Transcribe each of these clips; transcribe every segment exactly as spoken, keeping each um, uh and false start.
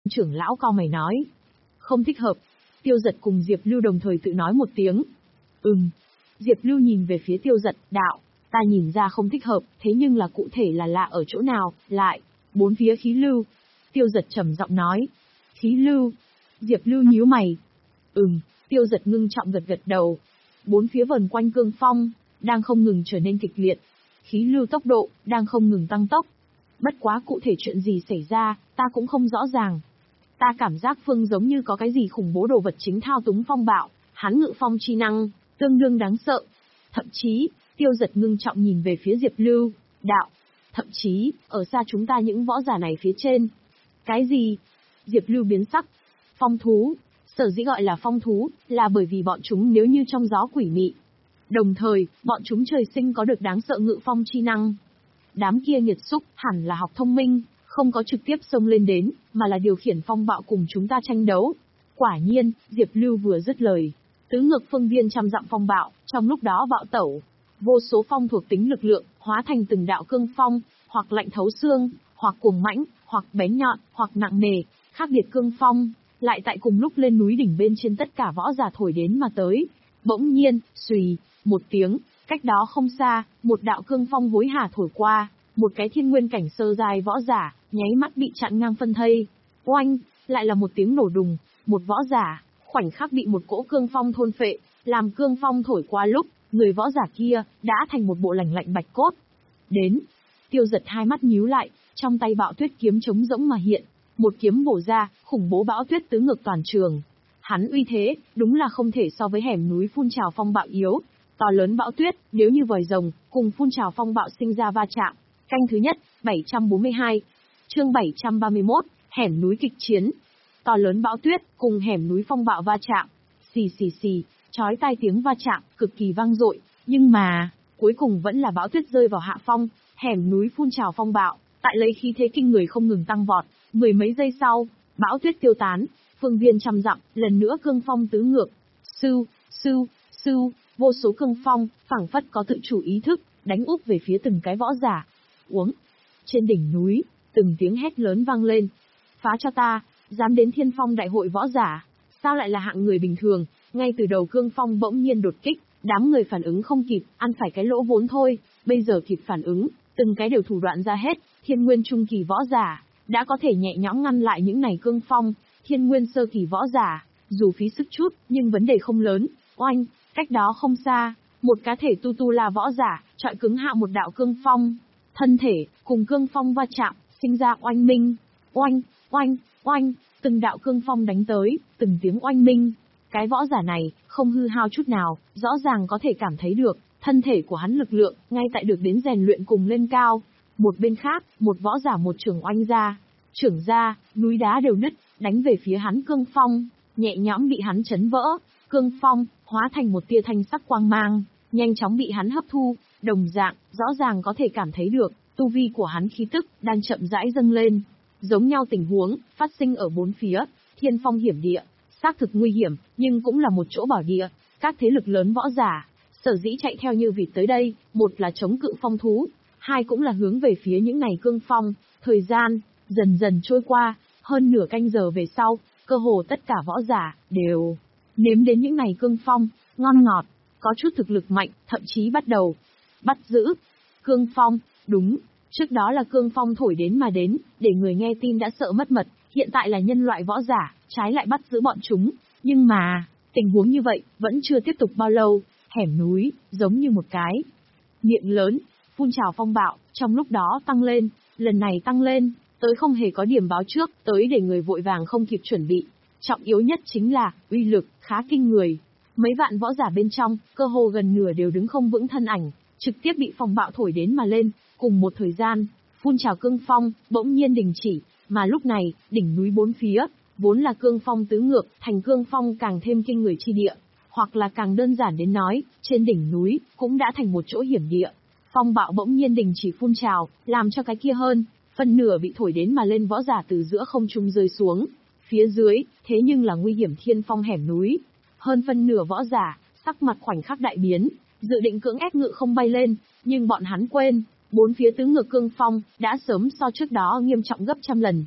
Trưởng lão cau mày nói. Không thích hợp. Tiêu Giật cùng Diệp Lưu đồng thời tự nói một tiếng. Ừm. Diệp Lưu nhìn về phía Tiêu Giật, đạo, ta nhìn ra không thích hợp, thế nhưng là cụ thể là lạ ở chỗ nào, lại, bốn phía khí lưu. Tiêu Giật trầm giọng nói. Khí lưu. Diệp Lưu nhíu mày. Ừm, Tiêu Giật ngưng trọng gật gật đầu. Bốn phía vần quanh cương phong, đang không ngừng trở nên kịch liệt. Khí lưu tốc độ, đang không ngừng tăng tốc. Bất quá cụ thể chuyện gì xảy ra, ta cũng không rõ ràng. Ta cảm giác Phương giống như có cái gì khủng bố đồ vật chính thao túng phong bạo, hắn ngự phong chi năng, tương đương đáng sợ. Thậm chí, Tiêu Giật ngưng trọng nhìn về phía Diệp Lưu, đạo. Thậm chí, ở xa chúng ta những võ giả này phía trên. Cái gì? Diệp Lưu biến sắc. Phong thú. Sở dĩ gọi là phong thú, là bởi vì bọn chúng nếu như trong gió quỷ mị. Đồng thời, bọn chúng trời sinh có được đáng sợ ngự phong chi năng. Đám kia nghiệt xúc, hẳn là học thông minh, không có trực tiếp xông lên đến, mà là điều khiển phong bạo cùng chúng ta tranh đấu. Quả nhiên, Diệp Lưu vừa dứt lời. Tứ ngược phương viên trăm dặm phong bạo, trong lúc đó bạo tẩu. Vô số phong thuộc tính lực lượng, hóa thành từng đạo cương phong, hoặc lạnh thấu xương, hoặc cuồng mãnh, hoặc bén nhọn, hoặc nặng nề, khác biệt cương phong, lại tại cùng lúc lên núi đỉnh bên trên tất cả võ giả thổi đến mà tới. Bỗng nhiên, xùy, một tiếng, cách đó không xa, một đạo cương phong hối hả thổi qua, một cái thiên nguyên cảnh sơ dài võ giả, nháy mắt bị chặn ngang phân thây. Oanh, lại là một tiếng nổ đùng, một võ giả, khoảnh khắc bị một cỗ cương phong thôn phệ, làm cương phong thổi qua lúc, người võ giả kia, đã thành một bộ lành lạnh bạch cốt. Đến, Tiêu Giật hai mắt nhíu lại, trong tay bão tuyết kiếm trống rỗng mà hiện, một kiếm bổ ra, khủng bố bão tuyết tứ ngược toàn trường. Hắn uy thế, đúng là không thể so với hẻm núi phun trào phong bạo yếu. To lớn bão tuyết, nếu như vòi rồng, cùng phun trào phong bạo sinh ra va chạm. Canh thứ nhất, bảy trăm bốn mươi hai. Chương bảy trăm ba mươi mốt, hẻm núi kịch chiến. To lớn bão tuyết, cùng hẻm núi phong bạo va chạm. Xì xì xì, chói tai tiếng va chạm, cực kỳ vang dội. Nhưng mà, cuối cùng vẫn là bão tuyết rơi vào hạ phong, hẻm núi phun trào phong bạo, tại lấy khí thế kinh người không ngừng tăng vọt. Mười mấy giây sau, bão tuyết tiêu tán, phương viên trăm dặm, lần nữa cương phong tứ ngược. Sưu, sưu, sưu, vô số cương phong, phảng phất có tự chủ ý thức, đánh úp về phía từng cái võ giả. Uống. Trên đỉnh núi, từng tiếng hét lớn vang lên. Phá cho ta, dám đến Thiên Phong đại hội võ giả, sao lại là hạng người bình thường? Ngay từ đầu cương phong bỗng nhiên đột kích, đám người phản ứng không kịp, ăn phải cái lỗ vốn thôi, bây giờ kịp phản ứng, từng cái đều thủ đoạn ra hết, thiên nguyên trung kỳ võ giả, đã có thể nhẹ nhõm ngăn lại những này cương phong, thiên nguyên sơ kỳ võ giả, dù phí sức chút, nhưng vấn đề không lớn. Oanh, cách đó không xa, một cá thể tu tu là võ giả, chọi cứng hạ một đạo cương phong, thân thể, cùng cương phong va chạm, sinh ra oanh minh, oanh, oanh, oanh, từng đạo cương phong đánh tới, từng tiếng oanh minh. Cái võ giả này, không hư hao chút nào, rõ ràng có thể cảm thấy được, thân thể của hắn lực lượng, ngay tại được đến rèn luyện cùng lên cao. Một bên khác, một võ giả một trường oanh ra, trưởng ra, núi đá đều nứt, đánh về phía hắn cương phong, nhẹ nhõm bị hắn chấn vỡ, cương phong, hóa thành một tia thanh sắc quang mang, nhanh chóng bị hắn hấp thu, đồng dạng, rõ ràng có thể cảm thấy được, tu vi của hắn khí tức, đang chậm rãi dâng lên. Giống nhau tình huống, phát sinh ở bốn phía, thiên phong hiểm địa, xác thực nguy hiểm, nhưng cũng là một chỗ bảo địa, các thế lực lớn võ giả, sở dĩ chạy theo như vịt tới đây, một là chống cự phong thú, hai cũng là hướng về phía những này cương phong. Thời gian, dần dần trôi qua, hơn nửa canh giờ về sau, cơ hồ tất cả võ giả, đều nếm đến những này cương phong, ngon ngọt, có chút thực lực mạnh, thậm chí bắt đầu bắt giữ. Cương phong, đúng, trước đó là cương phong thổi đến mà đến, để người nghe tin đã sợ mất mật, hiện tại là nhân loại võ giả, trái lại bắt giữ bọn chúng, nhưng mà, tình huống như vậy, vẫn chưa tiếp tục bao lâu, hẻm núi, giống như một cái miệng lớn, phun trào phong bạo, trong lúc đó tăng lên, lần này tăng lên, tới không hề có điểm báo trước, tới để người vội vàng không kịp chuẩn bị. Trọng yếu nhất chính là, uy lực, khá kinh người. Mấy vạn võ giả bên trong, cơ hồ gần nửa đều đứng không vững thân ảnh, trực tiếp bị phong bạo thổi đến mà lên, cùng một thời gian, phun trào cương phong, bỗng nhiên đình chỉ, mà lúc này, đỉnh núi bốn phía, vốn là cương phong tứ ngược, thành cương phong càng thêm kinh người chi địa, hoặc là càng đơn giản đến nói, trên đỉnh núi, cũng đã thành một chỗ hiểm địa. Phong bạo bỗng nhiên đình chỉ phun trào, làm cho cái kia hơn, phần nửa bị thổi đến mà lên võ giả từ giữa không trung rơi xuống. Phía dưới, thế nhưng là nguy hiểm thiên phong hẻm núi. Hơn phân nửa võ giả, sắc mặt khoảnh khắc đại biến, dự định cưỡng ép ngự không bay lên, nhưng bọn hắn quên, bốn phía tứ ngược cương phong, đã sớm so trước đó nghiêm trọng gấp trăm lần.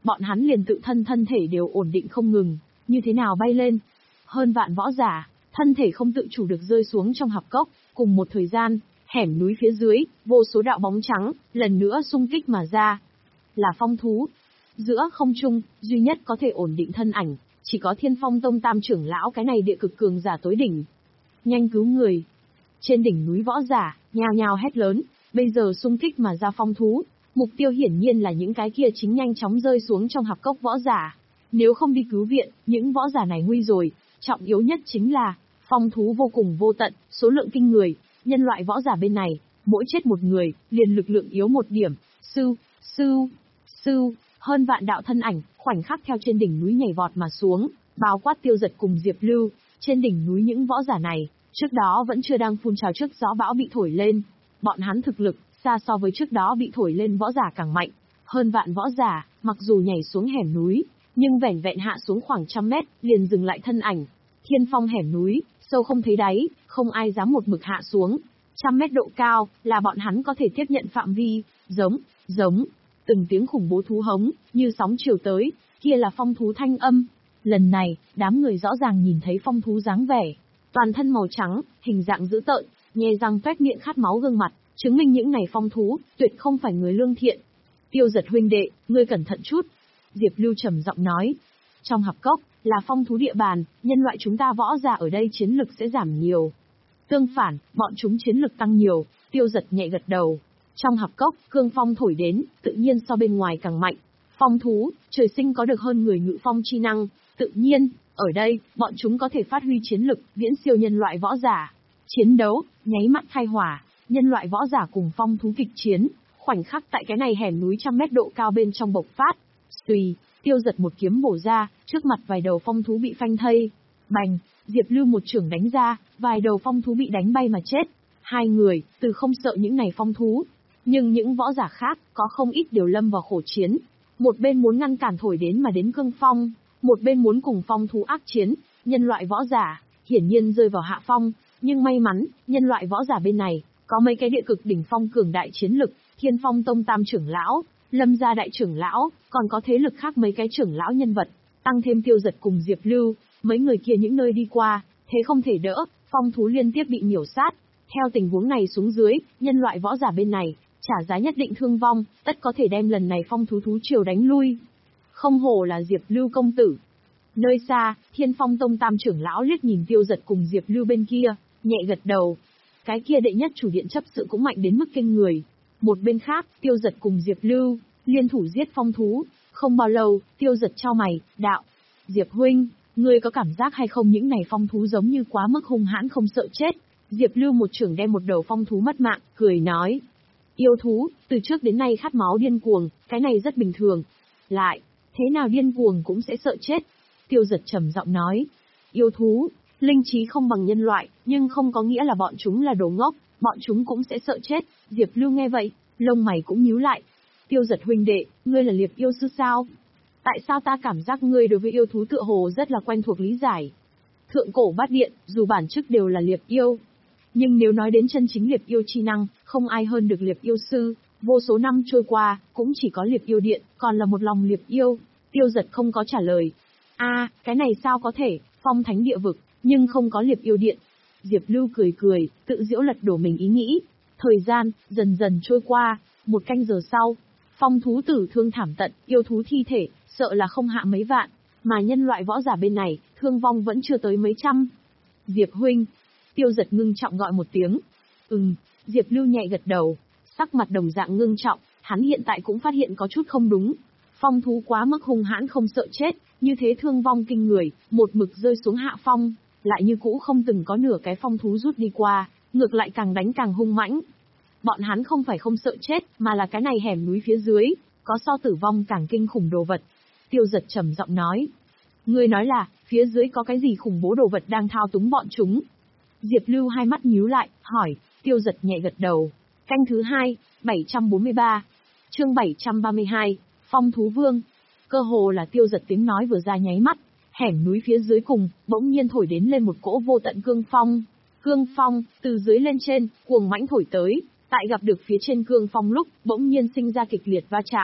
bọn hắn liền tự thân thân thể đều ổn định không ngừng, như thế nào bay lên. Hơn vạn võ giả, thân thể không tự chủ được rơi xuống trong hạp cốc, cùng một thời gian, hẻm núi phía dưới, vô số đạo bóng trắng, lần nữa xung kích mà ra. Là phong thú. Giữa không trung, duy nhất có thể ổn định thân ảnh, chỉ có Thiên Phong Tông Tam trưởng lão cái này địa cực cường giả tối đỉnh. Nhanh cứu người. Trên đỉnh núi võ giả, nhao nhao hét lớn, bây giờ xung kích mà ra phong thú, mục tiêu hiển nhiên là những cái kia chính nhanh chóng rơi xuống trong hạp cốc võ giả. Nếu không đi cứu viện, những võ giả này nguy rồi, trọng yếu nhất chính là, phong thú vô cùng vô tận, số lượng kinh người, nhân loại võ giả bên này, mỗi chết một người, liền lực lượng yếu một điểm, sư, sư, sư, hơn vạn đạo thân ảnh, khoảnh khắc theo trên đỉnh núi nhảy vọt mà xuống, bao quát Tiêu Dật cùng Diệp Lưu, trên đỉnh núi những võ giả này, trước đó vẫn chưa đang phun trào trước gió bão bị thổi lên, bọn hắn thực lực, xa so với trước đó bị thổi lên võ giả càng mạnh, hơn vạn võ giả, mặc dù nhảy xuống hẻm núi, nhưng vẻn vẹn hạ xuống khoảng trăm mét, liền dừng lại thân ảnh. Thiên phong hẻm núi, sâu không thấy đáy, không ai dám một mực hạ xuống. Trăm mét độ cao, là bọn hắn có thể tiếp nhận phạm vi, giống, giống, từng tiếng khủng bố thú hống, như sóng chiều tới, kia là phong thú thanh âm. Lần này, đám người rõ ràng nhìn thấy phong thú dáng vẻ. Toàn thân màu trắng, hình dạng dữ tợn, nhe răng toét miệng khát máu gương mặt, chứng minh những này phong thú, tuyệt không phải người lương thiện. Tiêu Dật huynh đệ, ngươi cẩn thận chút. Diệp Lưu trầm giọng nói. Trong hạp cốc, là phong thú địa bàn, nhân loại chúng ta võ giả ở đây chiến lực sẽ giảm nhiều. Tương phản, bọn chúng chiến lực tăng nhiều, Tiêu Dật nhẹ gật đầu. Trong hạp cốc, cương phong thổi đến, tự nhiên so bên ngoài càng mạnh. Phong thú, trời sinh có được hơn người ngự phong chi năng, tự nhiên, ở đây, bọn chúng có thể phát huy chiến lực, viễn siêu nhân loại võ giả. Chiến đấu, nháy mắt khai hỏa, nhân loại võ giả cùng phong thú kịch chiến, khoảnh khắc tại cái này hẻm núi trăm mét độ cao bên trong bộc phát. Xùy, Tiêu Dật một kiếm bổ ra, trước mặt vài đầu phong thú bị phanh thây. Bành, Diệp Lưu một chưởng đánh ra, vài đầu phong thú bị đánh bay mà chết. Hai người, từ không sợ những này phong thú. Nhưng những võ giả khác, có không ít đều lâm vào khổ chiến. Một bên muốn ngăn cản thổi đến mà đến cương phong, một bên muốn cùng phong thú ác chiến, nhân loại võ giả, hiển nhiên rơi vào hạ phong. Nhưng may mắn, nhân loại võ giả bên này, có mấy cái địa cực đỉnh phong cường đại chiến lực, Thiên Phong Tông Tam trưởng lão, Lâm gia đại trưởng lão, còn có thế lực khác mấy cái trưởng lão nhân vật, tăng thêm Tiêu Dật cùng Diệp Lưu, mấy người kia những nơi đi qua, thế không thể đỡ, phong thú liên tiếp bị miểu sát. Theo tình huống này xuống dưới, nhân loại võ giả bên này, trả giá nhất định thương vong, tất có thể đem lần này phong thú thú triều đánh lui. Không hổ là Diệp Lưu công tử. Nơi xa, Thiên Phong Tông Tam trưởng lão liếc nhìn Tiêu Dật cùng Diệp Lưu bên kia, nhẹ gật đầu. Cái kia đệ nhất chủ điện chấp sự cũng mạnh đến mức kinh người. Một bên khác, Tiêu Dật cùng Diệp Lưu, liên thủ giết phong thú. Không bao lâu, Tiêu Dật chau mày, đạo. Diệp huynh, ngươi có cảm giác hay không những này phong thú giống như quá mức hung hãn không sợ chết. Diệp Lưu một trưởng đem một đầu phong thú mất mạng, cười nói. Yêu thú, từ trước đến nay khát máu điên cuồng, cái này rất bình thường. Lại, thế nào điên cuồng cũng sẽ sợ chết. Tiêu Dật trầm giọng nói. Yêu thú, linh trí không bằng nhân loại, nhưng không có nghĩa là bọn chúng là đồ ngốc, bọn chúng cũng sẽ sợ chết. Diệp Lưu nghe vậy, lông mày cũng nhíu lại. Tiêu Dật huynh đệ, ngươi là liệp yêu sư sao? Tại sao ta cảm giác ngươi đối với yêu thú tựa hồ rất là quen thuộc lý giải? Thượng cổ bát điện, dù bản chức đều là liệp yêu. Nhưng nếu nói đến chân chính liệp yêu chi năng, không ai hơn được liệp yêu sư. Vô số năm trôi qua, cũng chỉ có liệp yêu điện, còn là một lòng liệp yêu. Tiêu Dật không có trả lời. A, à, cái này sao có thể, phong thánh địa vực, nhưng không có liệp yêu điện. Diệp Lưu cười cười, tự giễu lật đổ mình ý nghĩ. Thời gian, dần dần trôi qua, một canh giờ sau. Phong thú tử thương thảm tận, yêu thú thi thể, sợ là không hạ mấy vạn. Mà nhân loại võ giả bên này, thương vong vẫn chưa tới mấy trăm. Diệp huynh. Tiêu Dật ngưng trọng gọi một tiếng. Ừm, Diệp Lưu nhẹ gật đầu. Sắc mặt đồng dạng ngưng trọng, hắn hiện tại cũng phát hiện có chút không đúng. Phong thú quá mức hung hãn không sợ chết, như thế thương vong kinh người, một mực rơi xuống hạ phong, lại như cũ không từng có nửa cái phong thú rút đi qua, ngược lại càng đánh càng hung mãnh. Bọn hắn không phải không sợ chết, mà là cái này hẻm núi phía dưới, có so tử vong càng kinh khủng đồ vật. Tiêu Dật trầm giọng nói. Ngươi nói là, phía dưới có cái gì khủng bố đồ vật đang thao túng bọn chúng? Diệp Lưu hai mắt nhíu lại, hỏi. Tiêu Dật nhẹ gật đầu. Canh thứ hai, bảy trăm bốn mươi ba. Chương bảy trăm ba mươi hai, Phong thú vương. Cơ hồ là Tiêu Dật tiếng nói vừa ra nháy mắt, hẻm núi phía dưới cùng, bỗng nhiên thổi đến lên một cỗ vô tận cương phong. Cương phong, từ dưới lên trên, cuồng mãnh thổi tới, tại gặp được phía trên cương phong lúc, bỗng nhiên sinh ra kịch liệt va chạm.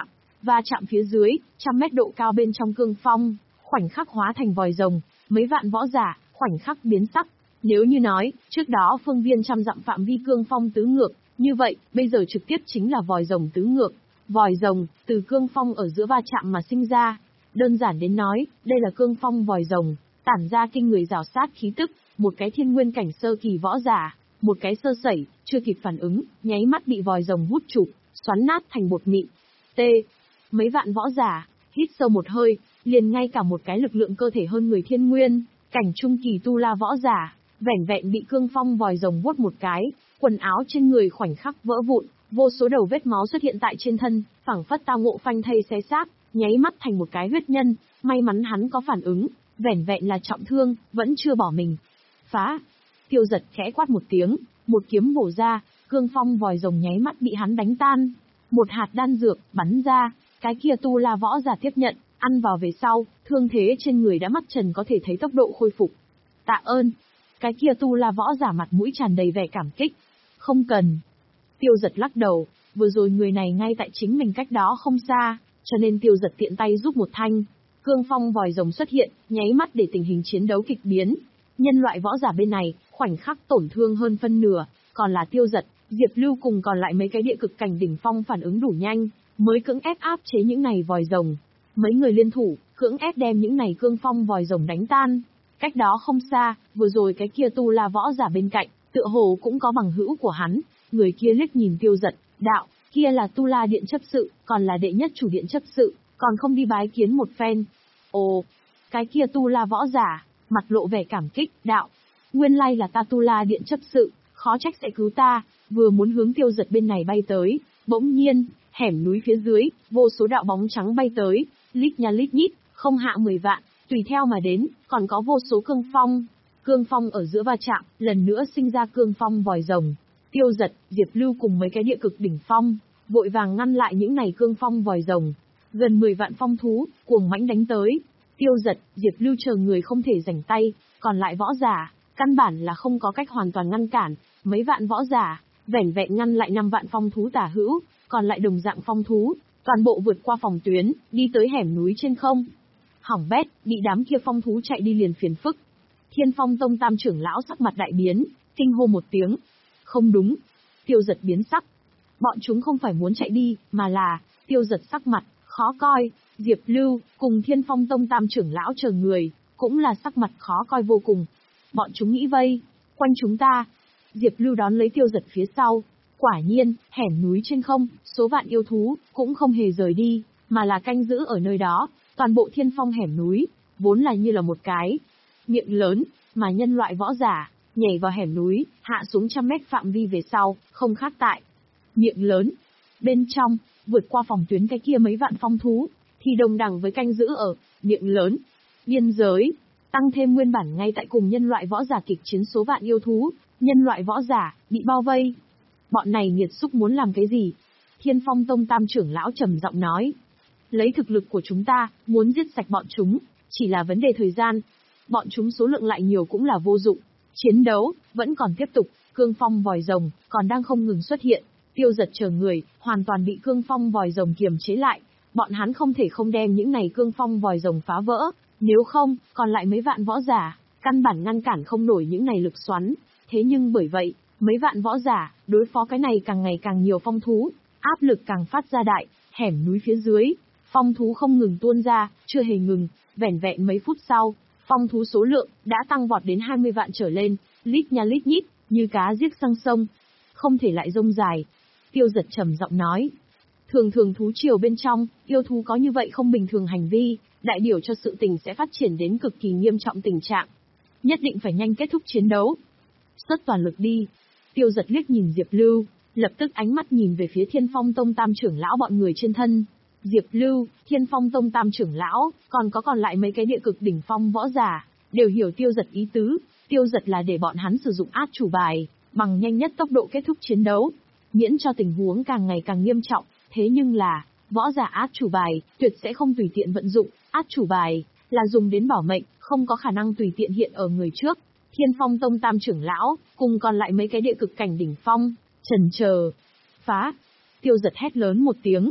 va chạm phía dưới, trăm mét độ cao bên trong cương phong, khoảnh khắc hóa thành vòi rồng, mấy vạn võ giả, khoảnh khắc biến sắc. Nếu như nói, trước đó phương viên trăm dặm phạm vi cương phong tứ ngược, như vậy, bây giờ trực tiếp chính là vòi rồng tứ ngược. Vòi rồng, từ cương phong ở giữa va chạm mà sinh ra. Đơn giản đến nói, đây là cương phong vòi rồng, tản ra kinh người rào sát khí tức, một cái thiên nguyên cảnh sơ kỳ võ giả, một cái sơ sẩy, chưa kịp phản ứng, nháy mắt bị vòi rồng hút chụp, xoắn nát thành bột mịn. T. Mấy vạn võ giả, hít sâu một hơi, liền ngay cả một cái lực lượng cơ thể hơn người thiên nguyên, cảnh trung kỳ tu la võ giả, vẻn vẹn bị cương phong vòi rồng vuốt một cái, quần áo trên người khoảnh khắc vỡ vụn, vô số đầu vết máu xuất hiện tại trên thân, phảng phất tao ngộ phanh thây xé xác, nháy mắt thành một cái huyết nhân, may mắn hắn có phản ứng, vẻn vẹn là trọng thương, vẫn chưa bỏ mình. Phá! Tiêu Giật khẽ quát một tiếng, một kiếm bổ ra, cương phong vòi rồng nháy mắt bị hắn đánh tan. Một hạt đan dược bắn ra, cái kia tu la võ giả tiếp nhận, ăn vào về sau, thương thế trên người đã mắt trần có thể thấy tốc độ khôi phục. Tạ ơn! Cái kia tu la võ giả mặt mũi tràn đầy vẻ cảm kích. Không cần. Tiêu Giật lắc đầu, vừa rồi người này ngay tại chính mình cách đó không xa, cho nên Tiêu Giật tiện tay giúp một thanh. Cương phong vòi rồng xuất hiện, nháy mắt để tình hình chiến đấu kịch biến. Nhân loại võ giả bên này, khoảnh khắc tổn thương hơn phân nửa, còn là Tiêu Giật, Diệp Lưu cùng còn lại mấy cái địa cực cảnh đỉnh phong phản ứng đủ nhanh, mới cưỡng ép áp chế những này vòi rồng. Mấy người liên thủ, cưỡng ép đem những này cương phong vòi rồng đánh tan. Cách đó không xa, vừa rồi cái kia tu la võ giả bên cạnh, tựa hồ cũng có bằng hữu của hắn, người kia liếc nhìn Tiêu Giật, đạo, kia là tu la điện chấp sự, còn là đệ nhất chủ điện chấp sự, còn không đi bái kiến một phen. Ồ, cái kia tu la võ giả, mặt lộ vẻ cảm kích, đạo, nguyên lai là ta tu la điện chấp sự, khó trách sẽ cứu ta, vừa muốn hướng Tiêu Giật bên này bay tới, bỗng nhiên, hẻm núi phía dưới, vô số đạo bóng trắng bay tới, lít nha lít nhít, không hạ mười vạn, tùy theo mà đến, còn có vô số cương phong. Cương phong ở giữa va chạm, lần nữa sinh ra cương phong vòi rồng. Tiêu Giật, Diệp Lưu cùng mấy cái địa cực đỉnh phong, vội vàng ngăn lại những này cương phong vòi rồng. Gần mười vạn phong thú, cuồng mãnh đánh tới. Tiêu Giật, Diệp Lưu chờ người không thể rảnh tay, còn lại võ giả, căn bản là không có cách hoàn toàn ngăn cản. Mấy vạn võ giả, vẻn vẹn ngăn lại năm vạn phong thú tả hữu, còn lại đồng dạng phong thú, toàn bộ vượt qua phòng tuyến, đi tới hẻm núi trên không. Hỏng bét, bị đám kia phong thú chạy đi liền phiền phức. Thiên Phong Tông tam trưởng lão sắc mặt đại biến, kinh hô một tiếng. Không đúng. Tiêu Giật biến sắc. Bọn chúng không phải muốn chạy đi, mà là, Tiêu Giật sắc mặt, khó coi. Diệp Lưu, cùng Thiên Phong Tông tam trưởng lão chờ người, cũng là sắc mặt khó coi vô cùng. Bọn chúng nghĩ vây, quanh chúng ta. Diệp Lưu đón lấy Tiêu Giật phía sau. Quả nhiên, hẻm núi trên không, số vạn yêu thú, cũng không hề rời đi, mà là canh giữ ở nơi đó. Toàn bộ thiên phong hẻm núi, vốn là như là một cái miệng lớn, mà nhân loại võ giả, nhảy vào hẻm núi, hạ xuống trăm mét phạm vi về sau, không khác tại. Miệng lớn, bên trong, vượt qua phòng tuyến cái kia mấy vạn phong thú, thì đồng đẳng với canh giữ ở, miệng lớn, biên giới, tăng thêm nguyên bản ngay tại cùng nhân loại võ giả kịch chiến số vạn yêu thú, nhân loại võ giả, bị bao vây. Bọn này nghiệt xúc muốn làm cái gì? Thiên Phong Tông tam trưởng lão trầm giọng nói. Lấy thực lực của chúng ta, muốn giết sạch bọn chúng, chỉ là vấn đề thời gian. Bọn chúng số lượng lại nhiều cũng là vô dụng. Chiến đấu, vẫn còn tiếp tục, cương phong vòi rồng, còn đang không ngừng xuất hiện. Tiêu Giật chờ người, hoàn toàn bị cương phong vòi rồng kiềm chế lại. Bọn hắn không thể không đem những này cương phong vòi rồng phá vỡ. Nếu không, còn lại mấy vạn võ giả, căn bản ngăn cản không nổi những này lực xoắn. Thế nhưng bởi vậy, mấy vạn võ giả, đối phó cái này càng ngày càng nhiều phong thú, áp lực càng phát ra đại, hẻm núi phía dưới. Phong thú không ngừng tuôn ra, chưa hề ngừng, vẻn vẹn mấy phút sau, phong thú số lượng đã tăng vọt đến hai mươi vạn trở lên, lít nha lít nhít, như cá giết sang sông. Không thể lại rông dài. Tiêu Giật trầm giọng nói. Thường thường thú triều bên trong, yêu thú có như vậy không bình thường hành vi, đại biểu cho sự tình sẽ phát triển đến cực kỳ nghiêm trọng tình trạng. Nhất định phải nhanh kết thúc chiến đấu. Xuất toàn lực đi. Tiêu Giật liếc nhìn Diệp Lưu, lập tức ánh mắt nhìn về phía Thiên Phong Tông tam trưởng lão bọn người trên thân. Diệp Lưu, Thiên Phong Tông tam trưởng lão, còn có còn lại mấy cái địa cực đỉnh phong võ giả, đều hiểu Tiêu Giật ý tứ. Tiêu Giật là để bọn hắn sử dụng át chủ bài, bằng nhanh nhất tốc độ kết thúc chiến đấu, miễn cho tình huống càng ngày càng nghiêm trọng. Thế nhưng là, võ giả át chủ bài, tuyệt sẽ không tùy tiện vận dụng. Át chủ bài, là dùng đến bảo mệnh, không có khả năng tùy tiện hiện ở người trước. Thiên Phong Tông tam trưởng lão, cùng còn lại mấy cái địa cực cảnh đỉnh phong, chần chờ. Phá! Tiêu Giật hét lớn một tiếng.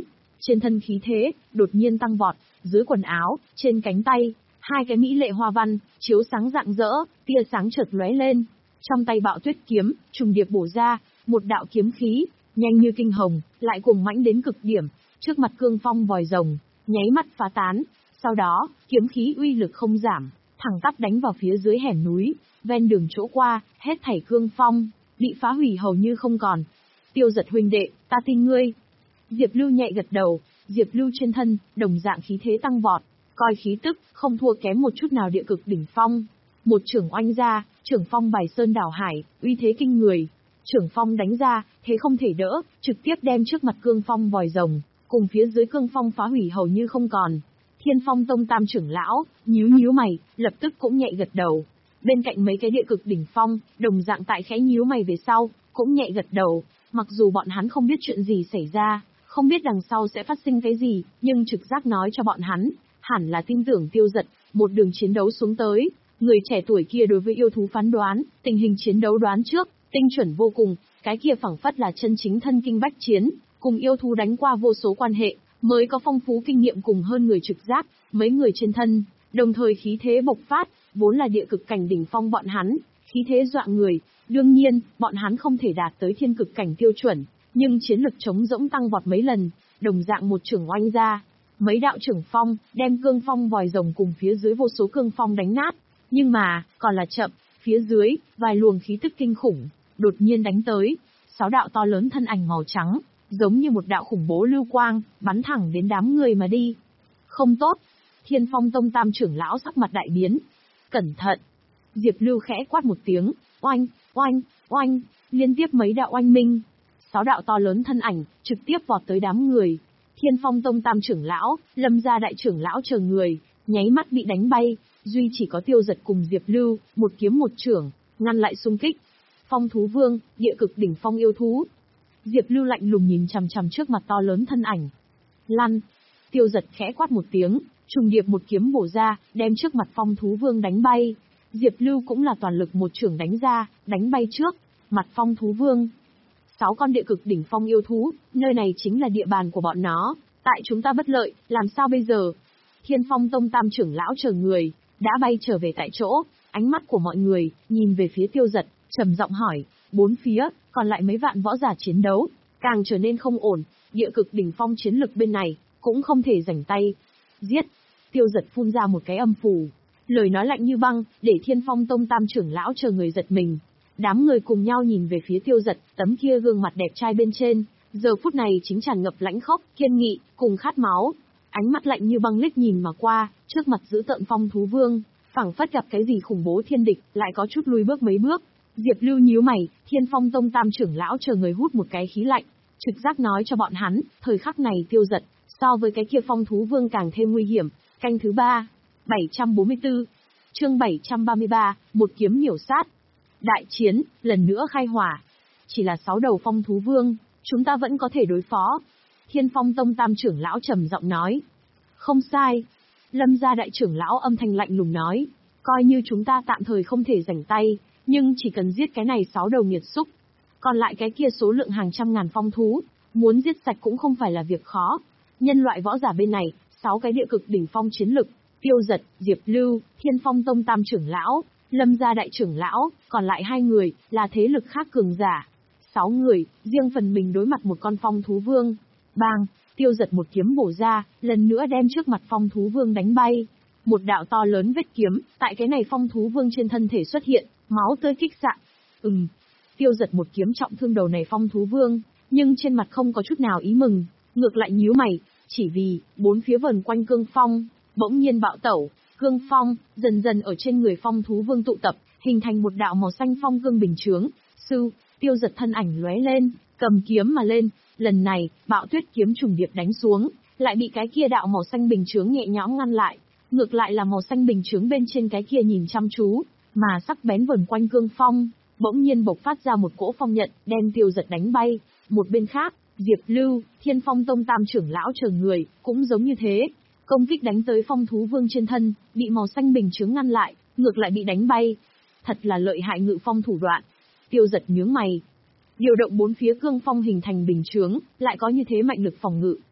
trên thân khí thế đột nhiên tăng vọt, dưới quần áo, trên cánh tay, hai cái mỹ lệ hoa văn, chiếu sáng rạng rỡ, tia sáng chợt lóe lên. Trong tay Bạo Tuyết kiếm, trùng điệp bổ ra, một đạo kiếm khí, nhanh như kinh hồng, lại cuồng mãnh đến cực điểm, trước mặt cương phong vòi rồng, nháy mắt phá tán. Sau đó, kiếm khí uy lực không giảm, thẳng tắp đánh vào phía dưới hẻm núi, ven đường chỗ qua, hết thảy cương phong bị phá hủy hầu như không còn. Tiêu Giật huynh đệ, ta tin ngươi. Diệp Lưu nhẹ gật đầu, Diệp Lưu trên thân, đồng dạng khí thế tăng vọt, coi khí tức, không thua kém một chút nào địa cực đỉnh phong. Một trưởng oanh ra, trưởng phong bài sơn đảo hải, uy thế kinh người. Trưởng phong đánh ra, thế không thể đỡ, trực tiếp đem trước mặt cương phong vòi rồng, cùng phía dưới cương phong phá hủy hầu như không còn. Thiên Phong Tông tam trưởng lão, nhíu nhíu mày, lập tức cũng nhẹ gật đầu. Bên cạnh mấy cái địa cực đỉnh phong, đồng dạng tại khẽ nhíu mày về sau, cũng nhẹ gật đầu. Mặc dù bọn hắn không biết chuyện gì xảy ra, không biết đằng sau sẽ phát sinh cái gì, nhưng trực giác nói cho bọn hắn, hẳn là tin tưởng Tiêu Giật, một đường chiến đấu xuống tới. Người trẻ tuổi kia đối với yêu thú phán đoán, tình hình chiến đấu đoán trước, tinh chuẩn vô cùng, cái kia phảng phất là chân chính thân kinh bách chiến, cùng yêu thú đánh qua vô số quan hệ, mới có phong phú kinh nghiệm cùng hơn người trực giác, mấy người trên thân, đồng thời khí thế bộc phát, vốn là địa cực cảnh đỉnh phong bọn hắn, khí thế dọa người, đương nhiên, bọn hắn không thể đạt tới thiên cực cảnh tiêu chuẩn, nhưng chiến lực chống rỗng tăng vọt mấy lần, đồng dạng một trưởng oanh ra, mấy đạo trưởng phong, đem cương phong vòi rồng cùng phía dưới vô số cương phong đánh nát, nhưng mà, còn là chậm, phía dưới, vài luồng khí tức kinh khủng, đột nhiên đánh tới, sáu đạo to lớn thân ảnh màu trắng, giống như một đạo khủng bố lưu quang, bắn thẳng đến đám người mà đi. Không tốt, Thiên Phong Tông tam trưởng lão sắc mặt đại biến. Cẩn thận! Diệp Lưu khẽ quát một tiếng, oanh, oanh, oanh, liên tiếp mấy đạo oanh minh. Sáu đạo to lớn thân ảnh, trực tiếp vọt tới đám người. Thiên Phong Tông tam trưởng lão, Lâm gia đại trưởng lão chờ người, nháy mắt bị đánh bay, duy chỉ có Tiêu Giật cùng Diệp Lưu, một kiếm một trưởng, ngăn lại xung kích. Phong thú vương, địa cực đỉnh phong yêu thú. Diệp Lưu lạnh lùng nhìn chằm chằm trước mặt to lớn thân ảnh. Lăn! Tiêu Giật khẽ quát một tiếng, trùng điệp một kiếm bổ ra, đem trước mặt phong thú vương đánh bay. Diệp Lưu cũng là toàn lực một trưởng đánh ra, đánh bay trước, mặt phong thú vương. Sáu con địa cực đỉnh phong yêu thú, nơi này chính là địa bàn của bọn nó, tại chúng ta bất lợi, làm sao bây giờ? Thiên Phong Tông tam trưởng lão chờ người, đã bay trở về tại chỗ, ánh mắt của mọi người, nhìn về phía Tiêu Giật, trầm giọng hỏi, bốn phía, còn lại mấy vạn võ giả chiến đấu, càng trở nên không ổn, địa cực đỉnh phong chiến lực bên này, cũng không thể rảnh tay. Giết! Tiêu Giật phun ra một cái âm phù, lời nói lạnh như băng, để Thiên Phong Tông tam trưởng lão chờ người giật mình. Đám người cùng nhau nhìn về phía Tiêu Giật, tấm kia gương mặt đẹp trai bên trên, giờ phút này chính tràn ngập lãnh khốc, kiên nghị, cùng khát máu. Ánh mắt lạnh như băng liếc nhìn mà qua, trước mặt giữ tợn phong thú vương, phảng phất gặp cái gì khủng bố thiên địch, lại có chút lùi bước mấy bước. Diệp Lưu nhíu mày, Thiên Phong Tông tam trưởng lão chờ người hút một cái khí lạnh, trực giác nói cho bọn hắn, thời khắc này Tiêu Giật, so với cái kia phong thú vương càng thêm nguy hiểm. Canh thứ ba, bảy trăm bốn mươi tư, chương bảy trăm ba mươi ba, một kiếm miểu sát. Đại chiến, lần nữa khai hỏa. Chỉ là sáu đầu phong thú vương, chúng ta vẫn có thể đối phó. Thiên Phong Tông tam trưởng lão trầm giọng nói. Không sai. Lâm gia đại trưởng lão âm thanh lạnh lùng nói. Coi như chúng ta tạm thời không thể rảnh tay, nhưng chỉ cần giết cái này sáu đầu nghiệt xúc. Còn lại cái kia số lượng hàng trăm ngàn phong thú, muốn giết sạch cũng không phải là việc khó. Nhân loại võ giả bên này, sáu cái địa cực đỉnh phong chiến lực, Tiêu Giật, Diệp Lưu, Thiên Phong Tông tam trưởng lão, Lâm gia đại trưởng lão, còn lại hai người, là thế lực khác cường giả. Sáu người, riêng phần mình đối mặt một con phong thú vương. Bang, Tiêu Giật một kiếm bổ ra, lần nữa đem trước mặt phong thú vương đánh bay. Một đạo to lớn vết kiếm, tại cái này phong thú vương trên thân thể xuất hiện, máu tươi kích xạ. Ừm, Tiêu Giật một kiếm trọng thương đầu này phong thú vương, nhưng trên mặt không có chút nào ý mừng, ngược lại nhíu mày, chỉ vì, bốn phía vần quanh cương phong, bỗng nhiên bạo tẩu, cương phong, dần dần ở trên người phong thú vương tụ tập, hình thành một đạo màu xanh phong cương bình chướng. Sư, Tiêu Giật thân ảnh lóe lên, cầm kiếm mà lên, lần này, Bạo Tuyết kiếm trùng điệp đánh xuống, lại bị cái kia đạo màu xanh bình chướng nhẹ nhõm ngăn lại, ngược lại là màu xanh bình chướng bên trên cái kia nhìn chăm chú, mà sắc bén vần quanh cương phong, bỗng nhiên bộc phát ra một cỗ phong nhận, đem Tiêu Giật đánh bay. Một bên khác, Diệp Lưu, Thiên Phong Tông tam trưởng lão chờ người, cũng giống như thế. Công kích đánh tới phong thú vương trên thân, bị màu xanh bình chướng ngăn lại, ngược lại bị đánh bay. Thật là lợi hại ngự phong thủ đoạn. Tiêu Giật nhướng mày. Điều động bốn phía cương phong hình thành bình chướng, lại có như thế mạnh lực phòng ngự.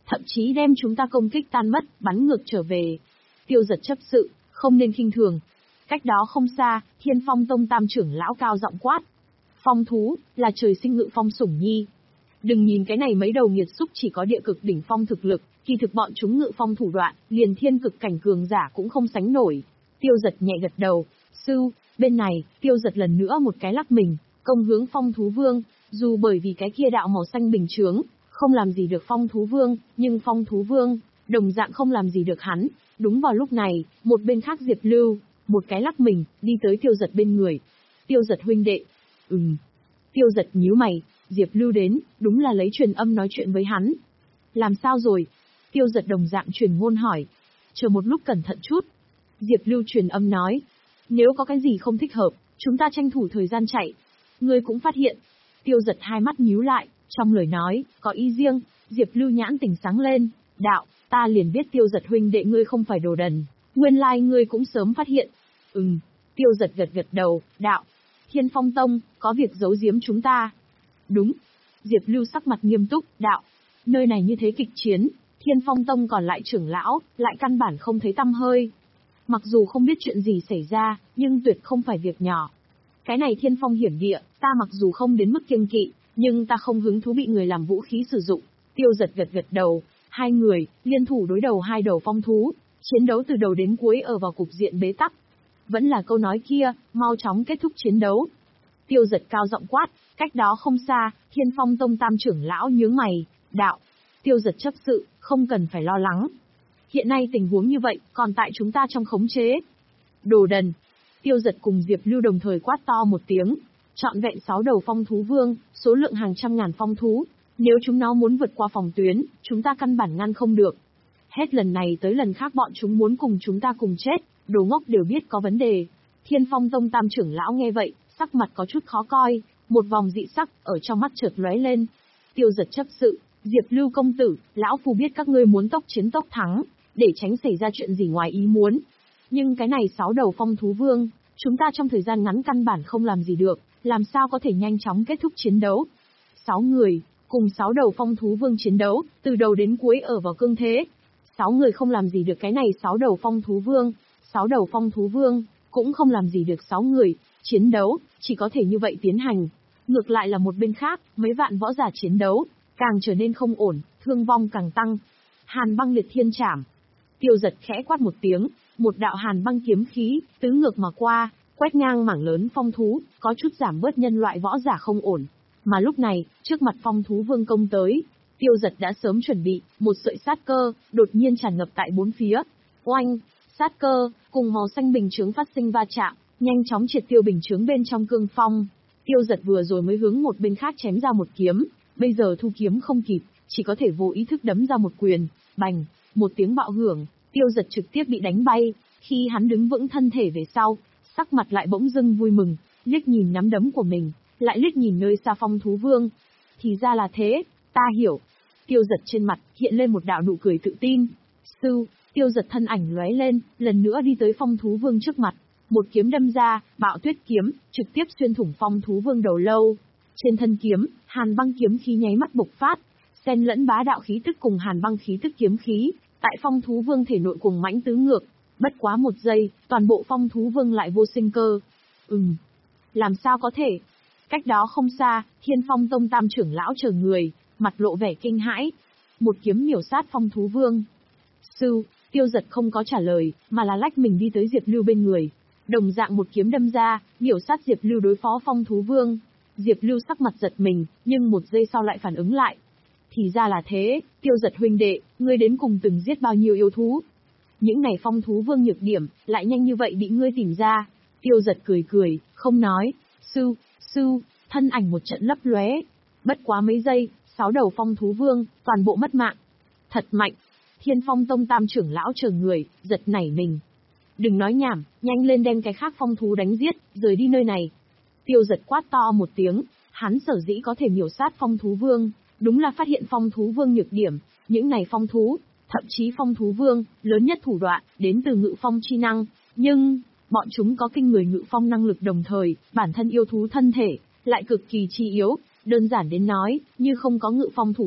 thậm chí đem chúng ta công kích tan mất, bắn ngược trở về. Tiêu Giật chấp sự, không nên khinh thường. Cách đó không xa, Thiên Phong Tông tam trưởng lão cao giọng quát. Phong thú, là trời sinh ngự phong sủng nhi. Đừng nhìn cái này mấy đầu nghiệt xúc chỉ có địa cực đỉnh phong thực lực, kỳ thực bọn chúng ngự phong thủ đoạn, liền thiên cực cảnh cường giả cũng không sánh nổi. Tiêu Giật nhẹ gật đầu, sư, bên này, Tiêu Giật lần nữa một cái lắc mình, công hướng phong thú vương, dù bởi vì cái kia đạo màu xanh bình chướng, không làm gì được phong thú vương, nhưng phong thú vương, đồng dạng không làm gì được hắn. Đúng vào lúc này, một bên khác Diệp Lưu, một cái lắc mình, đi tới Tiêu Giật bên người. Tiêu Giật huynh đệ. Ừm. Tiêu Giật nhíu mày, Diệp Lưu đến, đúng là lấy truyền âm nói chuyện với hắn. Làm sao rồi? Tiêu Giật đồng dạng truyền ngôn hỏi. Chờ một lúc cẩn thận chút. Diệp Lưu truyền âm nói. Nếu có cái gì không thích hợp, chúng ta tranh thủ thời gian chạy. Ngươi cũng phát hiện. Tiêu Giật hai mắt nhíu lại, trong lời nói, có ý riêng. Diệp Lưu nhãn tỉnh sáng lên. Đạo, ta liền biết Tiêu Giật huynh đệ ngươi không phải đồ đần. Nguyên lai like ngươi cũng sớm phát hiện. Ừm. Tiêu Giật gật gật đầu, đạo. Thiên Phong Tông, có việc giấu giếm chúng ta. Đúng. Diệp Lưu sắc mặt nghiêm túc, đạo. Nơi này như thế kịch chiến, Thiên Phong Tông còn lại trưởng lão, lại căn bản không thấy tăm hơi. Mặc dù không biết chuyện gì xảy ra, nhưng tuyệt không phải việc nhỏ. Cái này Thiên Phong hiểm địa, ta mặc dù không đến mức kiêng kỵ, nhưng ta không hứng thú bị người làm vũ khí sử dụng. Tiêu Giật gật gật đầu, hai người, liên thủ đối đầu hai đầu phong thú, chiến đấu từ đầu đến cuối ở vào cục diện bế tắc. Vẫn là câu nói kia, mau chóng kết thúc chiến đấu. Tiêu Giật cao giọng quát, cách đó không xa, Thiên Phong Tông tam trưởng lão nhướng mày, đạo. Tiêu Giật chấp sự, không cần phải lo lắng. Hiện nay tình huống như vậy, còn tại chúng ta trong khống chế. Đồ đần. Tiêu Giật cùng Diệp Lưu đồng thời quát to một tiếng. Trọn vẹn sáu đầu phong thú vương, số lượng hàng trăm ngàn phong thú. Nếu chúng nó muốn vượt qua phòng tuyến, chúng ta căn bản ngăn không được. Hết lần này tới lần khác bọn chúng muốn cùng chúng ta cùng chết, đồ ngốc đều biết có vấn đề. Thiên Phong Tông tam trưởng lão nghe vậy, sắc mặt có chút khó coi, một vòng dị sắc ở trong mắt chợt lóe lên. Tiêu Giật chấp sự, Diệp Lưu công tử, lão phu biết các ngươi muốn tốc chiến tốc thắng, để tránh xảy ra chuyện gì ngoài ý muốn. Nhưng cái này sáu đầu phong thú vương, chúng ta trong thời gian ngắn căn bản không làm gì được, làm sao có thể nhanh chóng kết thúc chiến đấu. Sáu người, cùng sáu đầu phong thú vương chiến đấu, từ đầu đến cuối ở vào cương thế. Sáu người không làm gì được cái này sáu đầu phong thú vương, sáu đầu phong thú vương, cũng không làm gì được sáu người, chiến đấu, chỉ có thể như vậy tiến hành. Ngược lại là một bên khác, mấy vạn võ giả chiến đấu, càng trở nên không ổn, thương vong càng tăng. Hàn băng liệt thiên trảm. Tiêu Giật khẽ quát một tiếng, một đạo hàn băng kiếm khí, tứ ngược mà qua, quét ngang mảng lớn phong thú, có chút giảm bớt nhân loại võ giả không ổn. Mà lúc này, trước mặt phong thú vương công tới, Tiêu Giật đã sớm chuẩn bị, một sợi sát cơ, đột nhiên tràn ngập tại bốn phía. Oanh, sát cơ, cùng màu xanh bình chướng phát sinh va chạm, nhanh chóng triệt tiêu bình chướng bên trong cương phong. Tiêu Giật vừa rồi mới hướng một bên khác chém ra một kiếm, bây giờ thu kiếm không kịp, chỉ có thể vô ý thức đấm ra một quyền, bành, một tiếng bạo hưởng, Tiêu Giật trực tiếp bị đánh bay. Khi hắn đứng vững thân thể về sau, sắc mặt lại bỗng dưng vui mừng, liếc nhìn nắm đấm của mình, lại liếc nhìn nơi xa phong thú vương. Thì ra là thế, ta hiểu. Tiêu Giật trên mặt hiện lên một đạo nụ cười tự tin. Sư, Tiêu Giật thân ảnh lóe lên, lần nữa đi tới phong thú vương trước mặt, một kiếm đâm ra, bạo tuyết kiếm, trực tiếp xuyên thủng phong thú vương đầu lâu. Trên thân kiếm, hàn băng kiếm khí nháy mắt bộc phát, xen lẫn bá đạo khí tức cùng hàn băng khí tức kiếm khí, tại phong thú vương thể nội cuồng mãnh tứ ngược. Bất quá một giây, toàn bộ phong thú vương lại vô sinh cơ. Ừm, làm sao có thể? Cách đó không xa, Thiên Phong Tông tam trưởng lão chờ người, mặt lộ vẻ kinh hãi. Một kiếm miểu sát phong thú vương. Sư, Tiêu Giật không có trả lời, mà là lách mình đi tới Diệp Lưu bên người. Đồng dạng một kiếm đâm ra, miểu sát Diệp Lưu đối phó phong thú vương. Diệp Lưu sắc mặt giật mình, nhưng một giây sau lại phản ứng lại. Thì ra là thế, Tiêu Giật huynh đệ, ngươi đến cùng từng giết bao nhiêu yêu thú? Những này phong thú vương nhược điểm, lại nhanh như vậy bị ngươi tìm ra. Tiêu Giật cười cười, không nói. Sư, sư, thân ảnh một trận lấp lóe. Bất quá mấy giây, sáu đầu phong thú vương, toàn bộ mất mạng. Thật mạnh. Thiên Phong Tông tam trưởng lão chờ người, giật nảy mình. Đừng nói nhảm, nhanh lên đem cái khác phong thú đánh giết, rời đi nơi này. Tiêu Giật quát to một tiếng, hắn sở dĩ có thể miểu sát phong thú vương, đúng là phát hiện phong thú vương nhược điểm, những này phong thú, thậm chí phong thú vương, lớn nhất thủ đoạn, đến từ ngự phong chi năng, nhưng, bọn chúng có kinh người ngự phong năng lực đồng thời, bản thân yêu thú thân thể, lại cực kỳ chi yếu, đơn giản đến nói, như không có ngự phong thủ đoạn,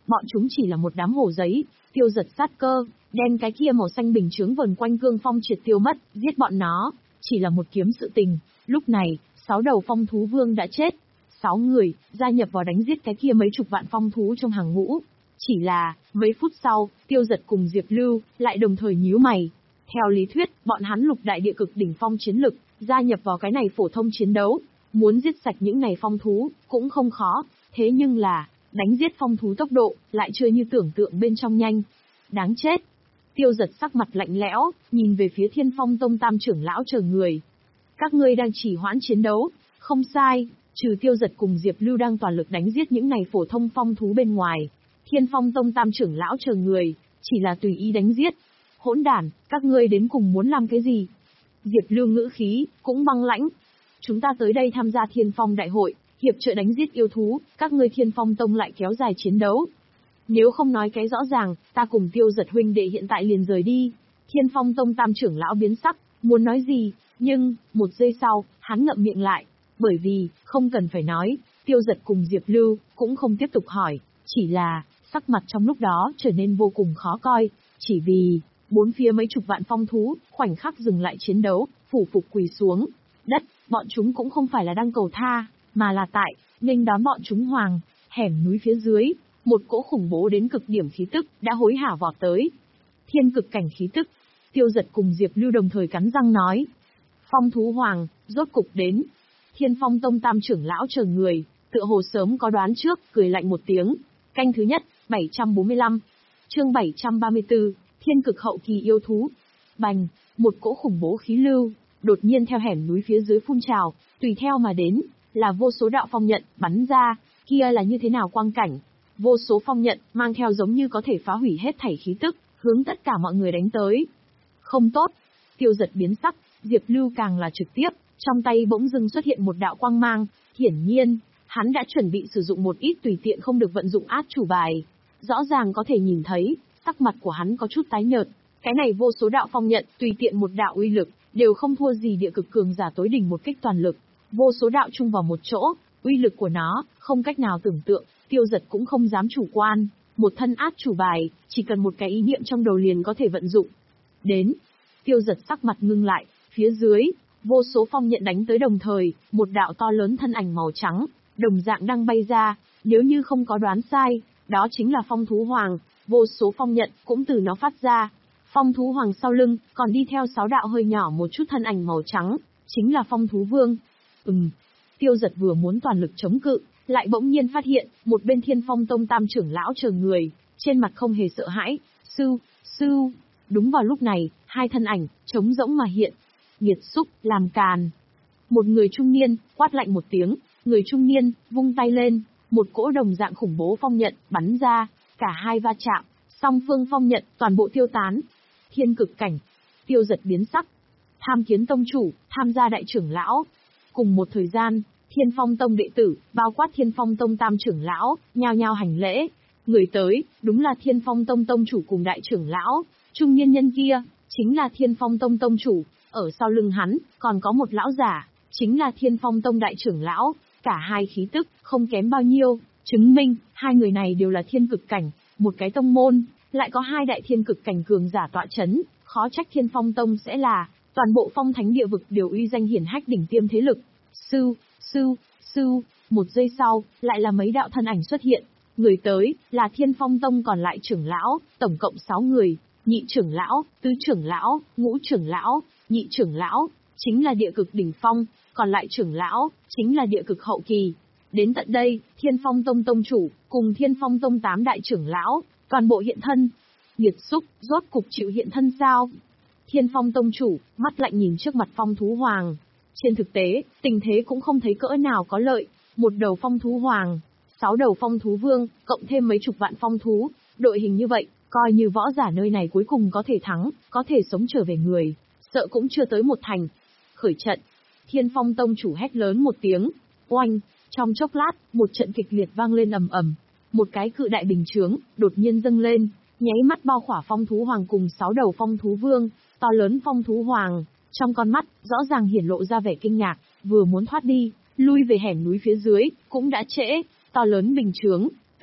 Bọn chúng chỉ là một đám hổ giấy, Tiêu Giật sát cơ, đem cái kia màu xanh bình chướng vờn quanh cương phong triệt tiêu mất, giết bọn nó, chỉ là một kiếm sự tình. Lúc này, sáu đầu phong thú vương đã chết. Sáu người, gia nhập vào đánh giết cái kia mấy chục vạn phong thú trong hàng ngũ. Chỉ là, mấy phút sau, Tiêu Giật cùng Diệp Lưu, lại đồng thời nhíu mày. Theo lý thuyết, bọn hắn lục đại địa cực đỉnh phong chiến lực, gia nhập vào cái này phổ thông chiến đấu. Muốn giết sạch những này phong thú, cũng không khó. Thế nhưng là, đánh giết phong thú tốc độ, lại chưa như tưởng tượng bên trong nhanh. Đáng chết. Tiêu Giật sắc mặt lạnh lẽo, nhìn về phía Thiên Phong Tông tam trưởng lão chờ người. Các ngươi đang chỉ hoãn chiến đấu, không sai, trừ Tiêu Giật cùng Diệp Lưu đang toàn lực đánh giết những này phổ thông phong thú bên ngoài. Thiên Phong Tông tam trưởng lão chờ người, chỉ là tùy ý đánh giết. Hỗn đản, các ngươi đến cùng muốn làm cái gì? Diệp Lưu ngữ khí, cũng băng lãnh. Chúng ta tới đây tham gia Thiên Phong đại hội, hiệp trợ đánh giết yêu thú, các ngươi Thiên Phong Tông lại kéo dài chiến đấu. Nếu không nói cái rõ ràng, ta cùng Tiêu Giật huynh đệ hiện tại liền rời đi. Thiên Phong Tông tam trưởng lão biến sắc, muốn nói gì, nhưng, một giây sau, hắn ngậm miệng lại. Bởi vì, không cần phải nói, Tiêu Giật cùng Diệp Lưu, cũng không tiếp tục hỏi, chỉ là, sắc mặt trong lúc đó trở nên vô cùng khó coi, chỉ vì, bốn phía mấy chục vạn phong thú, khoảnh khắc dừng lại chiến đấu, phủ phục quỳ xuống. Đất, bọn chúng cũng không phải là đang cầu tha, mà là tại, nghênh đón bọn chúng hoàng, hẻm núi phía dưới, một cỗ khủng bố đến cực điểm khí tức, đã hối hả vọt tới. Thiên cực cảnh khí tức, Tiêu Giật cùng Diệp Lưu đồng thời cắn răng nói. Phong thú hoàng, rốt cục đến. Thiên Phong Tông tam trưởng lão chờ người, tựa hồ sớm có đoán trước, cười lạnh một tiếng. Canh thứ nhất, bảy trăm bốn mươi lăm. Chương bảy trăm ba mươi tư, Thiên cực hậu kỳ yêu thú. Bành, một cỗ khủng bố khí lưu, đột nhiên theo hẻm núi phía dưới phun trào, tùy theo mà đến, là vô số đạo phong nhận, bắn ra, kia là như thế nào quang cảnh. Vô số phong nhận, mang theo giống như có thể phá hủy hết thảy khí tức, hướng tất cả mọi người đánh tới. Không tốt, Tiêu Giật biến sắc, Diệp Lưu càng là trực tiếp, trong tay bỗng dưng xuất hiện một đạo quang mang, hiển nhiên, hắn đã chuẩn bị sử dụng một ít tùy tiện không được vận dụng át chủ bài. Rõ ràng có thể nhìn thấy, sắc mặt của hắn có chút tái nhợt, cái này vô số đạo phong nhận, tùy tiện một đạo uy lực, đều không thua gì địa cực cường giả tối đỉnh một kích toàn lực. Vô số đạo chung vào một chỗ, uy lực của nó, không cách nào tưởng tượng, Tiêu Giật cũng không dám chủ quan. Một thân át chủ bài, chỉ cần một cái ý niệm trong đầu liền có thể vận dụng. Đến, Tiêu Giật sắc mặt ngưng lại, phía dưới, vô số phong nhận đánh tới đồng thời, một đạo to lớn thân ảnh màu trắng, đồng dạng đang bay ra, nếu như không có đoán sai, đó chính là phong thú hoàng, vô số phong nhận cũng từ nó phát ra. Phong thú hoàng sau lưng, còn đi theo sáu đạo hơi nhỏ một chút thân ảnh màu trắng, chính là phong thú vương. Ừm, Tiêu Giật vừa muốn toàn lực chống cự, lại bỗng nhiên phát hiện, một bên Thiên Phong Tông tam trưởng lão chờ người, trên mặt không hề sợ hãi, sư, sư. Đúng vào lúc này, hai thân ảnh, trống rỗng mà hiện. Nghiệt xúc, làm càn. Một người trung niên, quát lạnh một tiếng, người trung niên, vung tay lên, một cỗ đồng dạng khủng bố phong nhận, bắn ra, cả hai va chạm, song phương phong nhận, toàn bộ tiêu tán. Thiên cực cảnh, Tiêu Giật biến sắc. Tham Kiến Tông chủ, tham gia đại trưởng lão. Cùng một thời gian, Thiên Phong Tông đệ tử, bao quát Thiên Phong Tông tam trưởng lão, nhao nhao hành lễ. Người tới, đúng là Thiên Phong Tông tông chủ cùng đại trưởng lão, trung niên nhân kia, chính là Thiên Phong Tông tông chủ, ở sau lưng hắn, còn có một lão giả, chính là Thiên Phong Tông đại trưởng lão, cả hai khí tức, không kém bao nhiêu, chứng minh, hai người này đều là thiên cực cảnh, một cái tông môn, lại có hai đại thiên cực cảnh cường giả tọa chấn, khó trách Thiên Phong Tông sẽ là, toàn bộ phong thánh địa vực đều uy danh hiển hách đỉnh tiêm thế lực. Sư, sư, sư, một giây sau, lại là mấy đạo thân ảnh xuất hiện. Người tới, là Thiên Phong Tông còn lại trưởng lão, tổng cộng sáu người, nhị trưởng lão, tứ trưởng lão, ngũ trưởng lão, nhị trưởng lão, chính là địa cực đỉnh phong, còn lại trưởng lão, chính là địa cực hậu kỳ. Đến tận đây, Thiên Phong Tông tông chủ, cùng Thiên Phong Tông tám đại trưởng lão, toàn bộ hiện thân. Nghiệt xúc, rốt cục chịu hiện thân sao? Thiên Phong tông chủ, mắt lạnh nhìn trước mặt phong thú hoàng. Trên thực tế, tình thế cũng không thấy cỡ nào có lợi, một đầu phong thú hoàng, sáu đầu phong thú vương, cộng thêm mấy chục vạn phong thú, đội hình như vậy, coi như võ giả nơi này cuối cùng có thể thắng, có thể sống trở về người, sợ cũng chưa tới một thành. Khởi trận, Thiên Phong tông chủ hét lớn một tiếng, oanh, trong chốc lát, một trận kịch liệt vang lên ầm ầm, một cái cự đại bình chướng, đột nhiên dâng lên, nháy mắt bao khỏa phong thú hoàng cùng sáu đầu phong thú vương, to lớn phong thú hoàng, trong con mắt, rõ ràng hiển lộ ra vẻ kinh ngạc, vừa muốn thoát đi, lui về hẻm núi phía dưới, cũng đã trễ, to lớn bình chướng,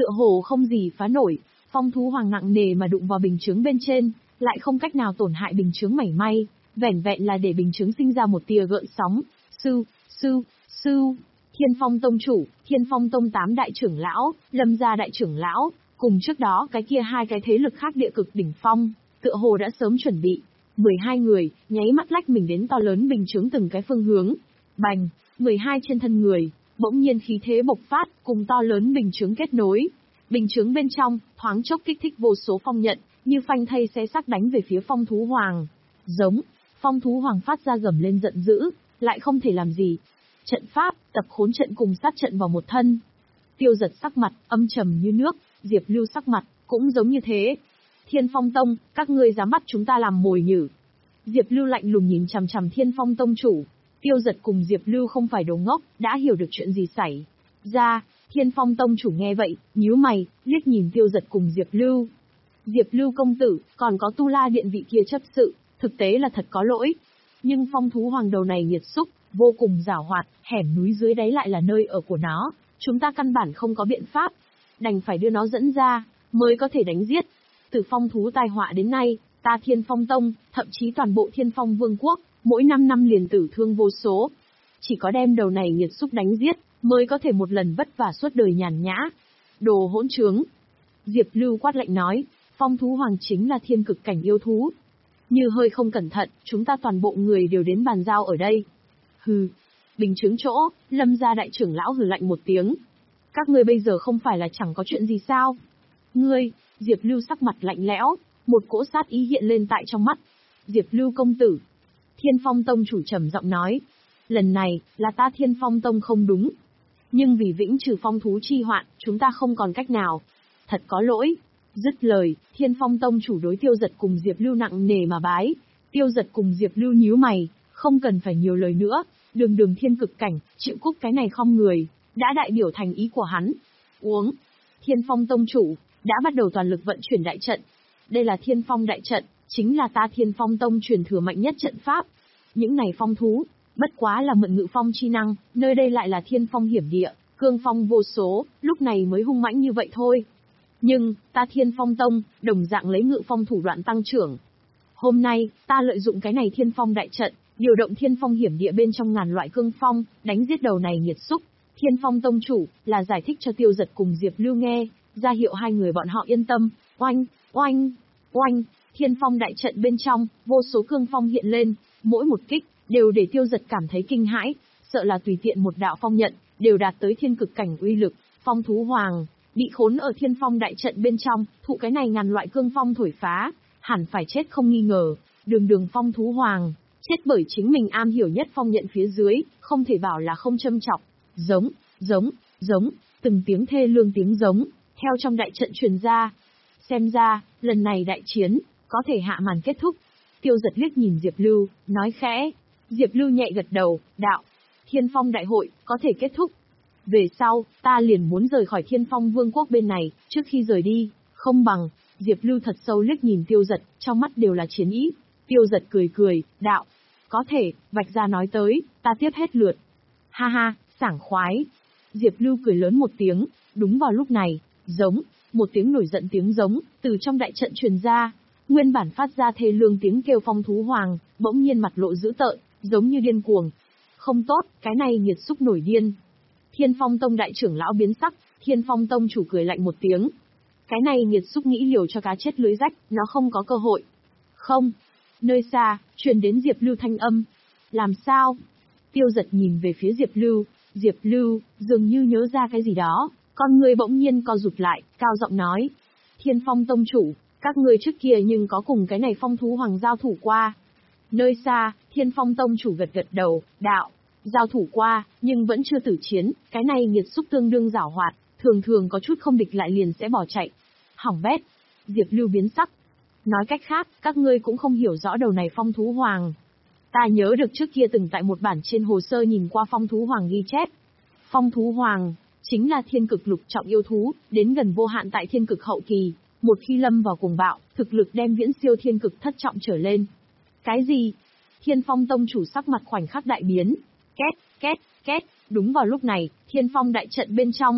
tựa hồ không gì phá nổi, phong thú hoàng nặng nề mà đụng vào bình chướng bên trên, lại không cách nào tổn hại bình chướng mảy may, vẻn vẹn là để bình chướng sinh ra một tia gợn sóng. Sư, sư, sư, Thiên Phong Tông chủ, Thiên Phong Tông tám đại trưởng lão, Lâm gia đại trưởng lão, cùng trước đó cái kia hai cái thế lực khác địa cực đỉnh phong, tựa hồ đã sớm chuẩn bị. mười hai người, nháy mắt lách mình đến to lớn bình chướng từng cái phương hướng. Bành, mười hai trên thân người, bỗng nhiên khí thế bộc phát, cùng to lớn bình chướng kết nối. Bình chướng bên trong, thoáng chốc kích thích vô số phong nhận, như phanh thây xé xác đánh về phía phong thú hoàng. Giống, phong thú hoàng phát ra gầm lên giận dữ, lại không thể làm gì. Trận pháp, tập khốn trận cùng sát trận vào một thân. Tiêu Giật sắc mặt, âm trầm như nước, Diệp Lưu sắc mặt, cũng giống như thế. Thiên Phong Tông, các ngươi dám bắt chúng ta làm mồi nhử. Diệp Lưu lạnh lùng nhìn chằm chằm Thiên Phong Tông chủ. Tiêu Giật cùng Diệp Lưu không phải đồ ngốc, đã hiểu được chuyện gì xảy ra. Thiên Phong Tông chủ nghe vậy, nhíu mày, liếc nhìn Tiêu Giật cùng Diệp Lưu. Diệp Lưu công tử, còn có Tu La Điện vị kia chấp sự, thực tế là thật có lỗi. Nhưng phong thú hoàng đầu này nghiệt xúc, vô cùng giảo hoạt, hẻm núi dưới đáy lại là nơi ở của nó, chúng ta căn bản không có biện pháp, đành phải đưa nó dẫn ra, mới có thể đánh giết. Từ phong thú tai họa đến nay, ta Thiên Phong Tông, thậm chí toàn bộ Thiên Phong Vương quốc, mỗi năm năm liền tử thương vô số. Chỉ có đem đầu này nghiệt xúc đánh giết, mới có thể một lần vất vả suốt đời nhàn nhã. Đồ hỗn trướng. Diệp Lưu quát lạnh nói, phong thú hoàng chính là thiên cực cảnh yêu thú. Như hơi không cẩn thận, chúng ta toàn bộ người đều đến bàn giao ở đây. Hừ. Bình chướng chỗ, Lâm gia đại trưởng lão hừ lạnh một tiếng. Các ngươi bây giờ không phải là chẳng có chuyện gì sao? Ngươi, Diệp Lưu sắc mặt lạnh lẽo, một cỗ sát ý hiện lên tại trong mắt. Diệp Lưu công tử. Thiên Phong Tông chủ trầm giọng nói. Lần này, là ta Thiên Phong Tông không đúng. Nhưng vì vĩnh trừ phong thú chi hoạn, chúng ta không còn cách nào. Thật có lỗi. Dứt lời, Thiên Phong Tông chủ đối Tiêu Giật cùng Diệp Lưu nặng nề mà bái. Tiêu Giật cùng Diệp Lưu nhíu mày, không cần phải nhiều lời nữa, đường đường thiên cực cảnh, chịu cúc cái này không người, đã đại biểu thành ý của hắn. Uống. Thiên Phong Tông chủ, đã bắt đầu toàn lực vận chuyển đại trận. Đây là Thiên Phong đại trận, chính là ta Thiên Phong Tông truyền thừa mạnh nhất trận pháp. Những này phong thú, bất quá là mượn ngự phong chi năng, nơi đây lại là Thiên Phong hiểm địa, cương phong vô số, lúc này mới hung mãnh như vậy thôi. Nhưng, ta Thiên Phong Tông, đồng dạng lấy ngự phong thủ đoạn tăng trưởng. Hôm nay, ta lợi dụng cái này Thiên Phong đại trận, điều động Thiên Phong hiểm địa bên trong ngàn loại cương phong, đánh giết đầu này nghiệt xúc. Thiên Phong Tông chủ, là giải thích cho Tiêu Giật cùng Diệp Lưu nghe, ra hiệu hai người bọn họ yên tâm. Oanh, oanh, oanh, Thiên Phong đại trận bên trong, vô số cương phong hiện lên, mỗi một kích, đều để Tiêu Giật cảm thấy kinh hãi, sợ là tùy tiện một đạo phong nhận, đều đạt tới thiên cực cảnh uy lực. Phong thú hoàng, bị khốn ở Thiên Phong đại trận bên trong, thụ cái này ngàn loại cương phong thổi phá, hẳn phải chết không nghi ngờ. Đường đường phong thú hoàng, chết bởi chính mình am hiểu nhất phong nhận phía dưới, không thể bảo là không châm chọc. Giống, giống, giống, từng tiếng thê lương tiếng giống, theo trong đại trận truyền ra. Xem ra, lần này đại chiến, có thể hạ màn kết thúc. Tiêu Giật liếc nhìn Diệp Lưu, nói khẽ. Diệp Lưu nhẹ gật đầu, đạo. Thiên Phong đại hội, có thể kết thúc. Về sau, ta liền muốn rời khỏi Thiên Phong Vương quốc bên này, trước khi rời đi, không bằng. Diệp Lưu thật sâu liếc nhìn Tiêu Giật, trong mắt đều là chiến ý. Tiêu Giật cười cười, đạo. Có thể, vạch ra nói tới, ta tiếp hết lượt. Ha ha, sảng khoái. Diệp Lưu cười lớn một tiếng, đúng vào lúc này, giống, một tiếng nổi giận tiếng giống, từ trong đại trận truyền ra. Nguyên bản phát ra thê lương tiếng kêu phong thú hoàng, bỗng nhiên mặt lộ dữ tợn, giống như điên cuồng. Không tốt, cái này nghiệt xúc nổi điên. Thiên Phong Tông đại trưởng lão biến sắc, Thiên Phong Tông chủ cười lạnh một tiếng. Cái này nghiệt xúc nghĩ liều cho cá chết lưới rách, nó không có cơ hội. Không. Nơi xa, truyền đến Diệp Lưu thanh âm. Làm sao? Tiêu Giật nhìn về phía Diệp Lưu, Diệp Lưu, dường như nhớ ra cái gì đó, con người bỗng nhiên co rụt lại, cao giọng nói. Thiên Phong Tông chủ, các ngươi trước kia nhưng có cùng cái này phong thú hoàng giao thủ qua. Nơi xa, Thiên Phong Tông chủ gật gật đầu, đạo, giao thủ qua, nhưng vẫn chưa tử chiến, cái này nghiệt xúc tương đương giảo hoạt, thường thường có chút không địch lại liền sẽ bỏ chạy. Hỏng bét. Diệp Lưu biến sắc. Nói cách khác, các ngươi cũng không hiểu rõ đầu này phong thú hoàng. Ta nhớ được trước kia từng tại một bản trên hồ sơ nhìn qua phong thú hoàng ghi chép. Phong thú hoàng, chính là thiên cực lục trọng yêu thú, đến gần vô hạn tại thiên cực hậu kỳ, một khi lâm vào cuồng bạo, thực lực đem viễn siêu thiên cực thất trọng trở lên. Cái gì? Thiên Phong Tông chủ sắc mặt khoảnh khắc đại biến. Két, két, két, đúng vào lúc này, Thiên Phong đại trận bên trong,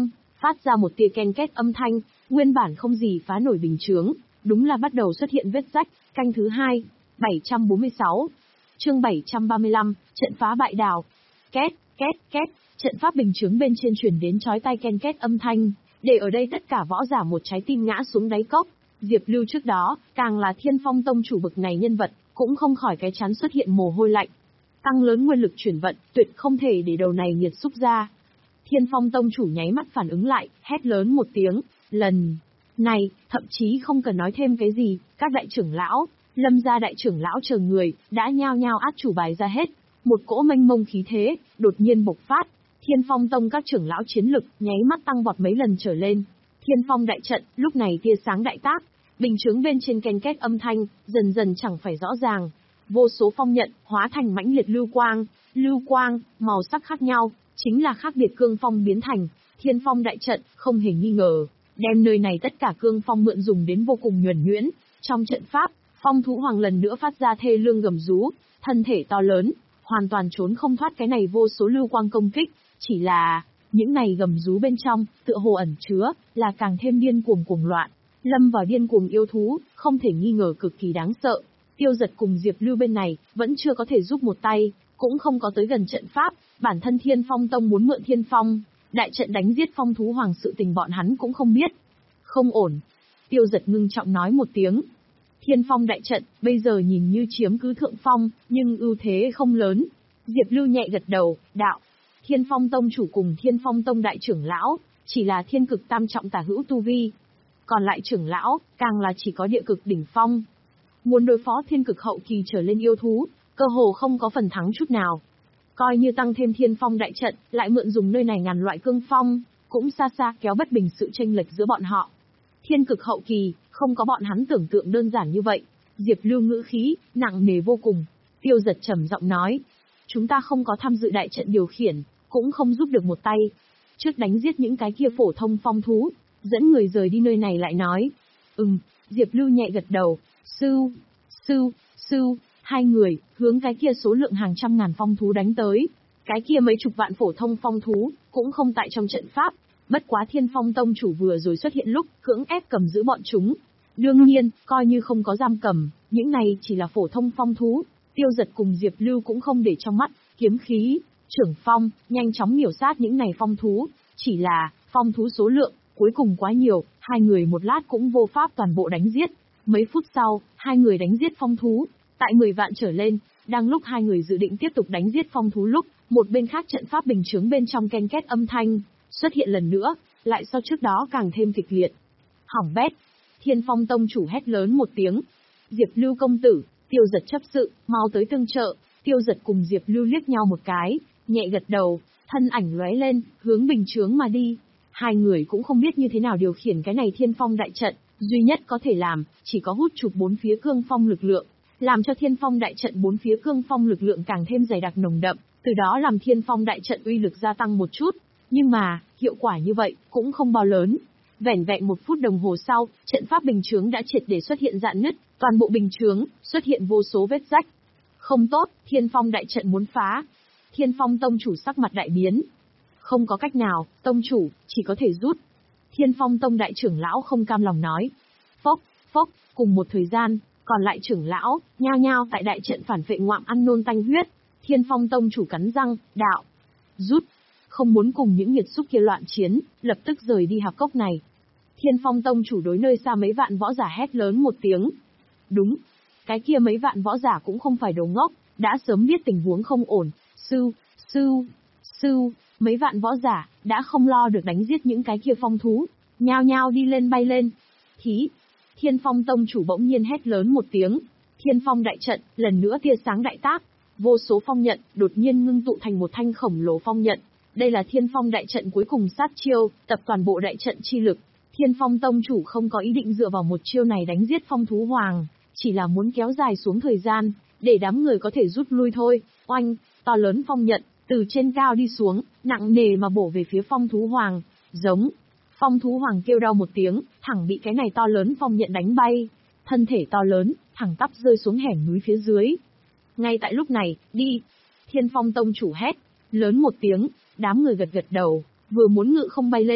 phát ra một tia ken két âm thanh, nguyên bản không gì phá nổi bình chướng, đúng là bắt đầu xuất hiện vết rách. Canh thứ hai, bảy trăm bốn mươi sáu. Chương bảy trăm ba mươi lăm, trận phá bại đào. Két, két, két, trận pháp bình chướng bên trên truyền đến chói tai ken két âm thanh, để ở đây tất cả võ giả một trái tim ngã xuống đáy cốc. Diệp Lưu trước đó, càng là Thiên Phong tông chủ bực này nhân vật, cũng không khỏi cái chán xuất hiện mồ hôi lạnh. Tăng lớn nguyên lực chuyển vận, tuyệt không thể để đầu này nghiệt xúc ra. Thiên Phong tông chủ nháy mắt phản ứng lại, hét lớn một tiếng, lần này, thậm chí không cần nói thêm cái gì, các đại trưởng lão, Lâm gia đại trưởng lão chờ người, đã nhao nhao át chủ bài ra hết. Một cỗ mênh mông khí thế, đột nhiên bộc phát. Thiên Phong tông các trưởng lão chiến lực, nháy mắt tăng vọt mấy lần trở lên. Thiên Phong đại trận, lúc này tia sáng đại tác, bình chướng bên trên ken két âm thanh, dần dần chẳng phải rõ ràng. Vô số phong nhận, hóa thành mãnh liệt lưu quang, lưu quang, màu sắc khác nhau, chính là khác biệt cương phong biến thành. Thiên Phong đại trận, không hề nghi ngờ, đem nơi này tất cả cương phong mượn dùng đến vô cùng nhuần nhuyễn. Trong trận pháp, Phong thú hoàng lần nữa phát ra thê lương gầm rú, thân thể to lớn, hoàn toàn trốn không thoát cái này vô số lưu quang công kích, chỉ là, những này gầm rú bên trong, tựa hồ ẩn chứa, là càng thêm điên cuồng cuồng loạn. Lâm vào điên cuồng yêu thú, không thể nghi ngờ cực kỳ đáng sợ. Tiêu Giật cùng Diệp Lưu bên này, vẫn chưa có thể giúp một tay, cũng không có tới gần trận pháp, bản thân Thiên Phong tông muốn mượn Thiên Phong đại trận đánh giết Phong thú hoàng sự tình bọn hắn cũng không biết. Không ổn. Tiêu Giật ngưng trọng nói một tiếng. Thiên Phong đại trận, bây giờ nhìn như chiếm cứ thượng phong, nhưng ưu thế không lớn. Diệp Lưu nhẹ gật đầu, đạo. Thiên Phong tông chủ cùng Thiên Phong tông đại trưởng lão, chỉ là thiên cực tam trọng tả hữu tu vi. Còn lại trưởng lão, càng là chỉ có địa cực đỉnh phong. Muốn đối phó thiên cực hậu kỳ trở lên yêu thú, cơ hồ không có phần thắng chút nào. Coi như tăng thêm Thiên Phong đại trận, lại mượn dùng nơi này ngàn loại cương phong, cũng xa xa kéo bất bình sự chênh lệch giữa bọn họ. Thiên cực hậu kỳ, không có bọn hắn tưởng tượng đơn giản như vậy. Diệp Lưu ngữ khí, nặng nề vô cùng. Tiêu Giật trầm giọng nói. Chúng ta không có tham dự đại trận điều khiển, cũng không giúp được một tay. Trước đánh giết những cái kia phổ thông phong thú, dẫn người rời đi nơi này lại nói. Ừm, Diệp Lưu nhẹ gật đầu. Sưu, sưu, sưu, hai người, hướng cái kia số lượng hàng trăm ngàn phong thú đánh tới. Cái kia mấy chục vạn phổ thông phong thú, cũng không tại trong trận pháp. Bất quá Thiên Phong tông chủ vừa rồi xuất hiện lúc, cưỡng ép cầm giữ bọn chúng. Đương nhiên, coi như không có giam cầm, những này chỉ là phổ thông phong thú. Tiêu Giật cùng Diệp Lưu cũng không để trong mắt, kiếm khí, trưởng phong, nhanh chóng miểu sát những này phong thú. Chỉ là, phong thú số lượng, cuối cùng quá nhiều, hai người một lát cũng vô pháp toàn bộ đánh giết. Mấy phút sau, hai người đánh giết phong thú, tại mười vạn trở lên. Đang lúc hai người dự định tiếp tục đánh giết phong thú lúc, một bên khác trận pháp bình chướng bên trong ken két âm thanh xuất hiện lần nữa, lại so trước đó càng thêm kịch liệt. Hỏng bét! Thiên Phong tông chủ hét lớn một tiếng. Diệp Lưu công tử, Tiêu Giật chấp sự, mau tới tương trợ. Tiêu Giật cùng Diệp Lưu liếc nhau một cái, nhẹ gật đầu, thân ảnh lóe lên, hướng bình chướng mà đi. Hai người cũng không biết như thế nào điều khiển cái này Thiên Phong đại trận, duy nhất có thể làm, chỉ có hút chụp bốn phía cương phong lực lượng, làm cho Thiên Phong đại trận bốn phía cương phong lực lượng càng thêm dày đặc nồng đậm, từ đó làm Thiên Phong đại trận uy lực gia tăng một chút. Nhưng mà, hiệu quả như vậy, cũng không bao lớn. Vẻn vẹn một phút đồng hồ sau, trận pháp bình chướng đã triệt để xuất hiện rạn nứt, toàn bộ bình chướng, xuất hiện vô số vết rách. Không tốt, Thiên Phong đại trận muốn phá. Thiên Phong tông chủ sắc mặt đại biến. Không có cách nào, tông chủ, chỉ có thể rút. Thiên Phong tông đại trưởng lão không cam lòng nói. Phốc, phốc, cùng một thời gian, còn lại trưởng lão, nhao nhao tại đại trận phản vệ ngoạm ăn nôn tanh huyết. Thiên Phong tông chủ cắn răng, đạo. Rút. Không muốn cùng những nghiệt xúc kia loạn chiến, lập tức rời đi hạp cốc này. Thiên Phong tông chủ đối nơi xa mấy vạn võ giả hét lớn một tiếng. Đúng. Cái kia mấy vạn võ giả cũng không phải đồ ngốc, đã sớm biết tình huống không ổn. Sưu, sưu, sưu, mấy vạn võ giả, đã không lo được đánh giết những cái kia phong thú. Nhao nhao đi lên bay lên. Thí. Thiên Phong tông chủ bỗng nhiên hét lớn một tiếng. Thiên Phong đại trận, lần nữa tia sáng đại tác. Vô số phong nhận, đột nhiên ngưng tụ thành một thanh khổng lồ phong nhận. Đây là Thiên Phong đại trận cuối cùng sát chiêu, tập toàn bộ đại trận chi lực. Thiên Phong tông chủ không có ý định dựa vào một chiêu này đánh giết phong thú hoàng, chỉ là muốn kéo dài xuống thời gian, để đám người có thể rút lui thôi. Oanh, to lớn phong nhận, từ trên cao đi xuống, nặng nề mà bổ về phía phong thú hoàng. Giống, phong thú hoàng kêu đau một tiếng, thẳng bị cái này to lớn phong nhận đánh bay. Thân thể to lớn, thẳng tắp rơi xuống hẻm núi phía dưới. Ngay tại lúc này, đi. Thiên Phong tông chủ hét, lớn một tiếng. Đám người gật gật đầu, vừa muốn ngự không bay lên,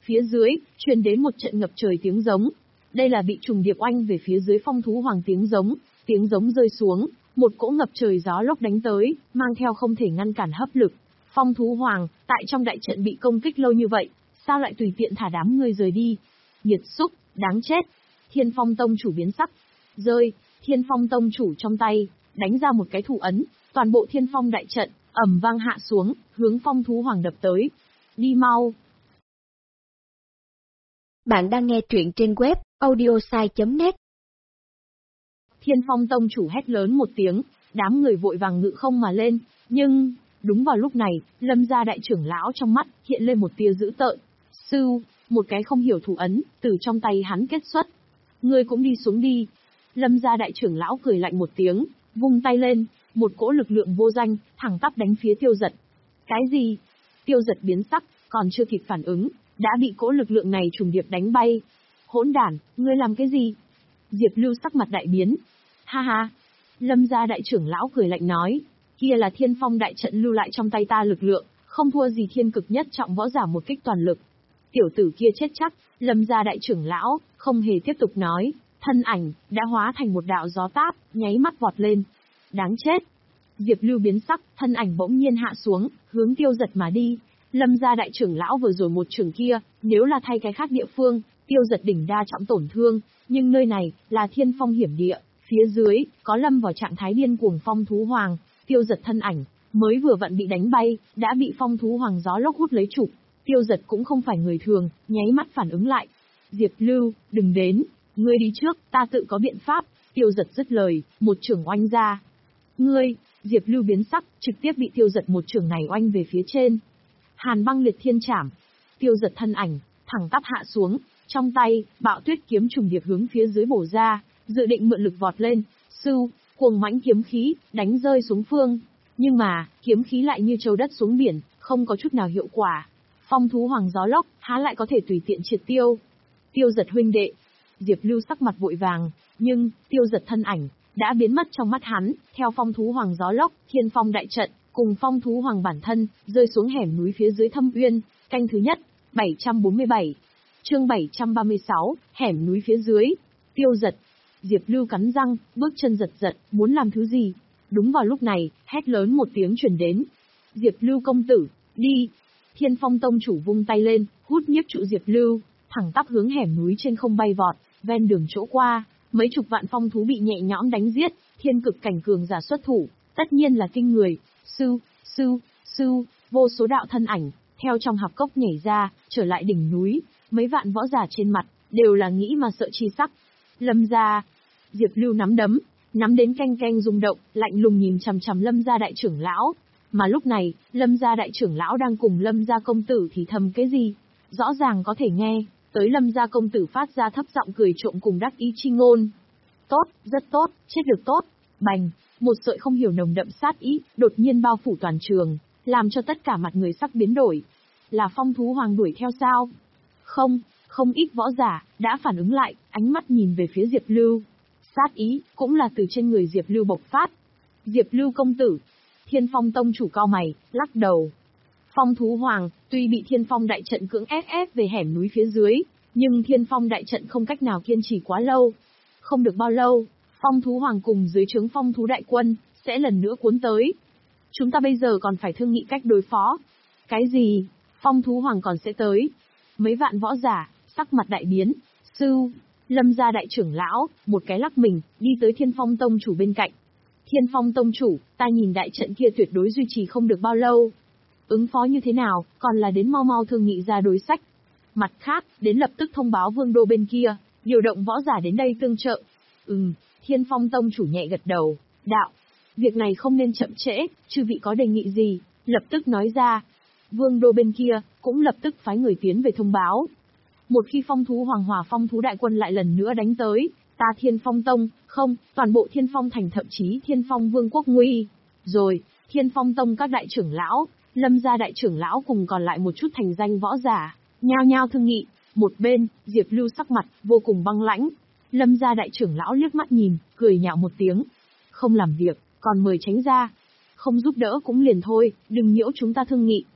Phía dưới, truyền đến một trận ngập trời tiếng giống. Đây là bị trùng điệp oanh về phía dưới phong thú hoàng tiếng giống, tiếng giống rơi xuống, một cỗ ngập trời gió lốc đánh tới, mang theo không thể ngăn cản hấp lực. Phong thú hoàng, tại trong đại trận bị công kích lâu như vậy, sao lại tùy tiện thả đám người rời đi? Nghiệt xúc, đáng chết. Thiên Phong tông chủ biến sắc. Rơi, Thiên Phong tông chủ trong tay, đánh ra một cái thủ ấn, toàn bộ Thiên Phong đại trận, ầm vang hạ xuống, hướng phong thú hoàng đập tới. Đi mau. Bạn đang nghe truyện trên web audiosai chấm net. Thiên Phong tông chủ hét lớn một tiếng, đám người vội vàng ngự không mà lên, nhưng, đúng vào lúc này, Lâm gia đại trưởng lão trong mắt, hiện lên một tia dữ tợn. Sưu, một cái không hiểu thủ ấn, từ trong tay hắn kết xuất. Ngươi cũng đi xuống đi. Lâm gia đại trưởng lão cười lạnh một tiếng, vung tay lên, một cỗ lực lượng vô danh, thẳng tắp đánh phía Tiêu Giật. Cái gì? Tiêu Giật biến sắc, còn chưa kịp phản ứng, đã bị cỗ lực lượng này trùng điệp đánh bay. Hỗn đản, ngươi làm cái gì? Diệp Lưu sắc mặt đại biến. Ha ha. Lâm gia đại trưởng lão cười lạnh nói, kia là Thiên Phong đại trận lưu lại trong tay ta lực lượng, không thua gì thiên cực nhất trọng võ giả một kích toàn lực. Tiểu tử kia chết chắc. Lâm gia đại trưởng lão không hề tiếp tục nói, thân ảnh đã hóa thành một đạo gió táp, nháy mắt vọt lên. Đáng chết. Diệp Lưu biến sắc, thân ảnh bỗng nhiên hạ xuống, hướng Tiêu Giật mà đi. Lâm gia đại trưởng lão vừa rồi một trường kia, nếu là thay cái khác địa phương, Tiêu Giật đỉnh đa trọng tổn thương, nhưng nơi này là Thiên Phong hiểm địa, phía dưới có lâm vào trạng thái điên cuồng phong thú hoàng. Tiêu Giật thân ảnh mới vừa vặn bị đánh bay, đã bị phong thú hoàng gió lốc hút lấy trục. Tiêu Giật cũng không phải người thường, nháy mắt phản ứng lại. Diệp Lưu, đừng đến, ngươi đi trước, ta tự có biện pháp. Tiêu Giật dứt lời, một chưởng oanh ra. Ngươi, Diệp Lưu biến sắc, trực tiếp bị Tiêu Giật một chưởng này oanh về phía trên. Hàn băng liệt thiên trảm. Tiêu Giật thân ảnh thẳng tắp hạ xuống, trong tay bạo tuyết kiếm trùng điệp hướng phía dưới bổ ra, dự định mượn lực vọt lên. Sưu, cuồng mãnh kiếm khí đánh rơi xuống phương, nhưng mà kiếm khí lại như châu đất xuống biển, không có chút nào hiệu quả. Phong thú hoàng gió lốc há lại có thể tùy tiện triệt tiêu. Tiêu Giật huynh đệ. Diệp Lưu sắc mặt vội vàng, nhưng Tiêu Giật thân ảnh đã biến mất trong mắt hắn, theo phong thú hoàng gió lốc, Thiên Phong đại trận cùng phong thú hoàng bản thân rơi xuống hẻm núi phía dưới Thâm Uyên. Canh thứ nhất, bảy trăm bốn mươi bảy. Chương bảy trăm ba mươi sáu, hẻm núi phía dưới. Tiêu Giật. Diệp Lưu cắn răng, bước chân giật giật, muốn làm thứ gì? Đúng vào lúc này, hét lớn một tiếng truyền đến. Diệp Lưu công tử, đi. Thiên Phong tông chủ vung tay lên, hút nhiếp trụ Diệp Lưu, thẳng tắp hướng hẻm núi trên không bay vọt, ven đường chỗ qua, mấy chục vạn phong thú bị nhẹ nhõm đánh giết, thiên cực cảnh cường giả xuất thủ, tất nhiên là kinh người. Sư, sư, sư, vô số đạo thân ảnh, theo trong hạp cốc nhảy ra, trở lại đỉnh núi, mấy vạn võ giả trên mặt, đều là nghĩ mà sợ chi sắc. Lâm gia. Diệp Lưu nắm đấm, nắm đến canh canh rung động, lạnh lùng nhìn chằm chằm Lâm gia đại trưởng lão. Mà lúc này, Lâm gia đại trưởng lão đang cùng Lâm gia công tử thì thầm cái gì? Rõ ràng có thể nghe, tới Lâm gia công tử phát ra thấp giọng cười trộm cùng đắc ý chi ngôn. Tốt, rất tốt, chết được tốt. Bành, một sợi không hiểu nồng đậm sát ý, đột nhiên bao phủ toàn trường, làm cho tất cả mặt người sắc biến đổi. Là phong thú hoàng đuổi theo sao? Không, không ít võ giả đã phản ứng lại, ánh mắt nhìn về phía Diệp Lưu. Sát ý cũng là từ trên người Diệp Lưu bộc phát. Diệp Lưu công tử. Thiên Phong tông chủ cao mày, lắc đầu. Phong thú hoàng, tuy bị Thiên Phong đại trận cưỡng ép ép về hẻm núi phía dưới, nhưng Thiên Phong đại trận không cách nào kiên trì quá lâu. Không được bao lâu, Phong thú hoàng cùng dưới trướng phong thú đại quân sẽ lần nữa cuốn tới. Chúng ta bây giờ còn phải thương nghị cách đối phó. Cái gì? Phong thú hoàng còn sẽ tới? Mấy vạn võ giả, sắc mặt đại biến. Sư, Lâm gia đại trưởng lão, một cái lắc mình, đi tới Thiên Phong tông chủ bên cạnh. Thiên Phong tông chủ, ta nhìn đại trận kia tuyệt đối duy trì không được bao lâu. Ứng phó như thế nào, còn là đến mau mau thương nghị ra đối sách. Mặt khác, đến lập tức thông báo vương đô bên kia, điều động võ giả đến đây tương trợ. Ừm, Thiên Phong tông chủ nhẹ gật đầu, đạo. Việc này không nên chậm trễ, chư vị có đề nghị gì, lập tức nói ra. Vương đô bên kia, cũng lập tức phái người tiến về thông báo. Một khi phong thú hoàng hòa phong thú đại quân lại lần nữa đánh tới, ta Thiên Phong tông, không, toàn bộ Thiên Phong thành thậm chí Thiên Phong vương quốc nguy. Rồi, Thiên Phong tông các đại trưởng lão, Lâm gia đại trưởng lão cùng còn lại một chút thành danh võ giả, nhao nhao thương nghị. Một bên, Diệp Lưu sắc mặt vô cùng băng lãnh. Lâm gia đại trưởng lão liếc mắt nhìn, cười nhạo một tiếng. Không làm việc, còn mời tránh ra. Không giúp đỡ cũng liền thôi, đừng nhiễu chúng ta thương nghị.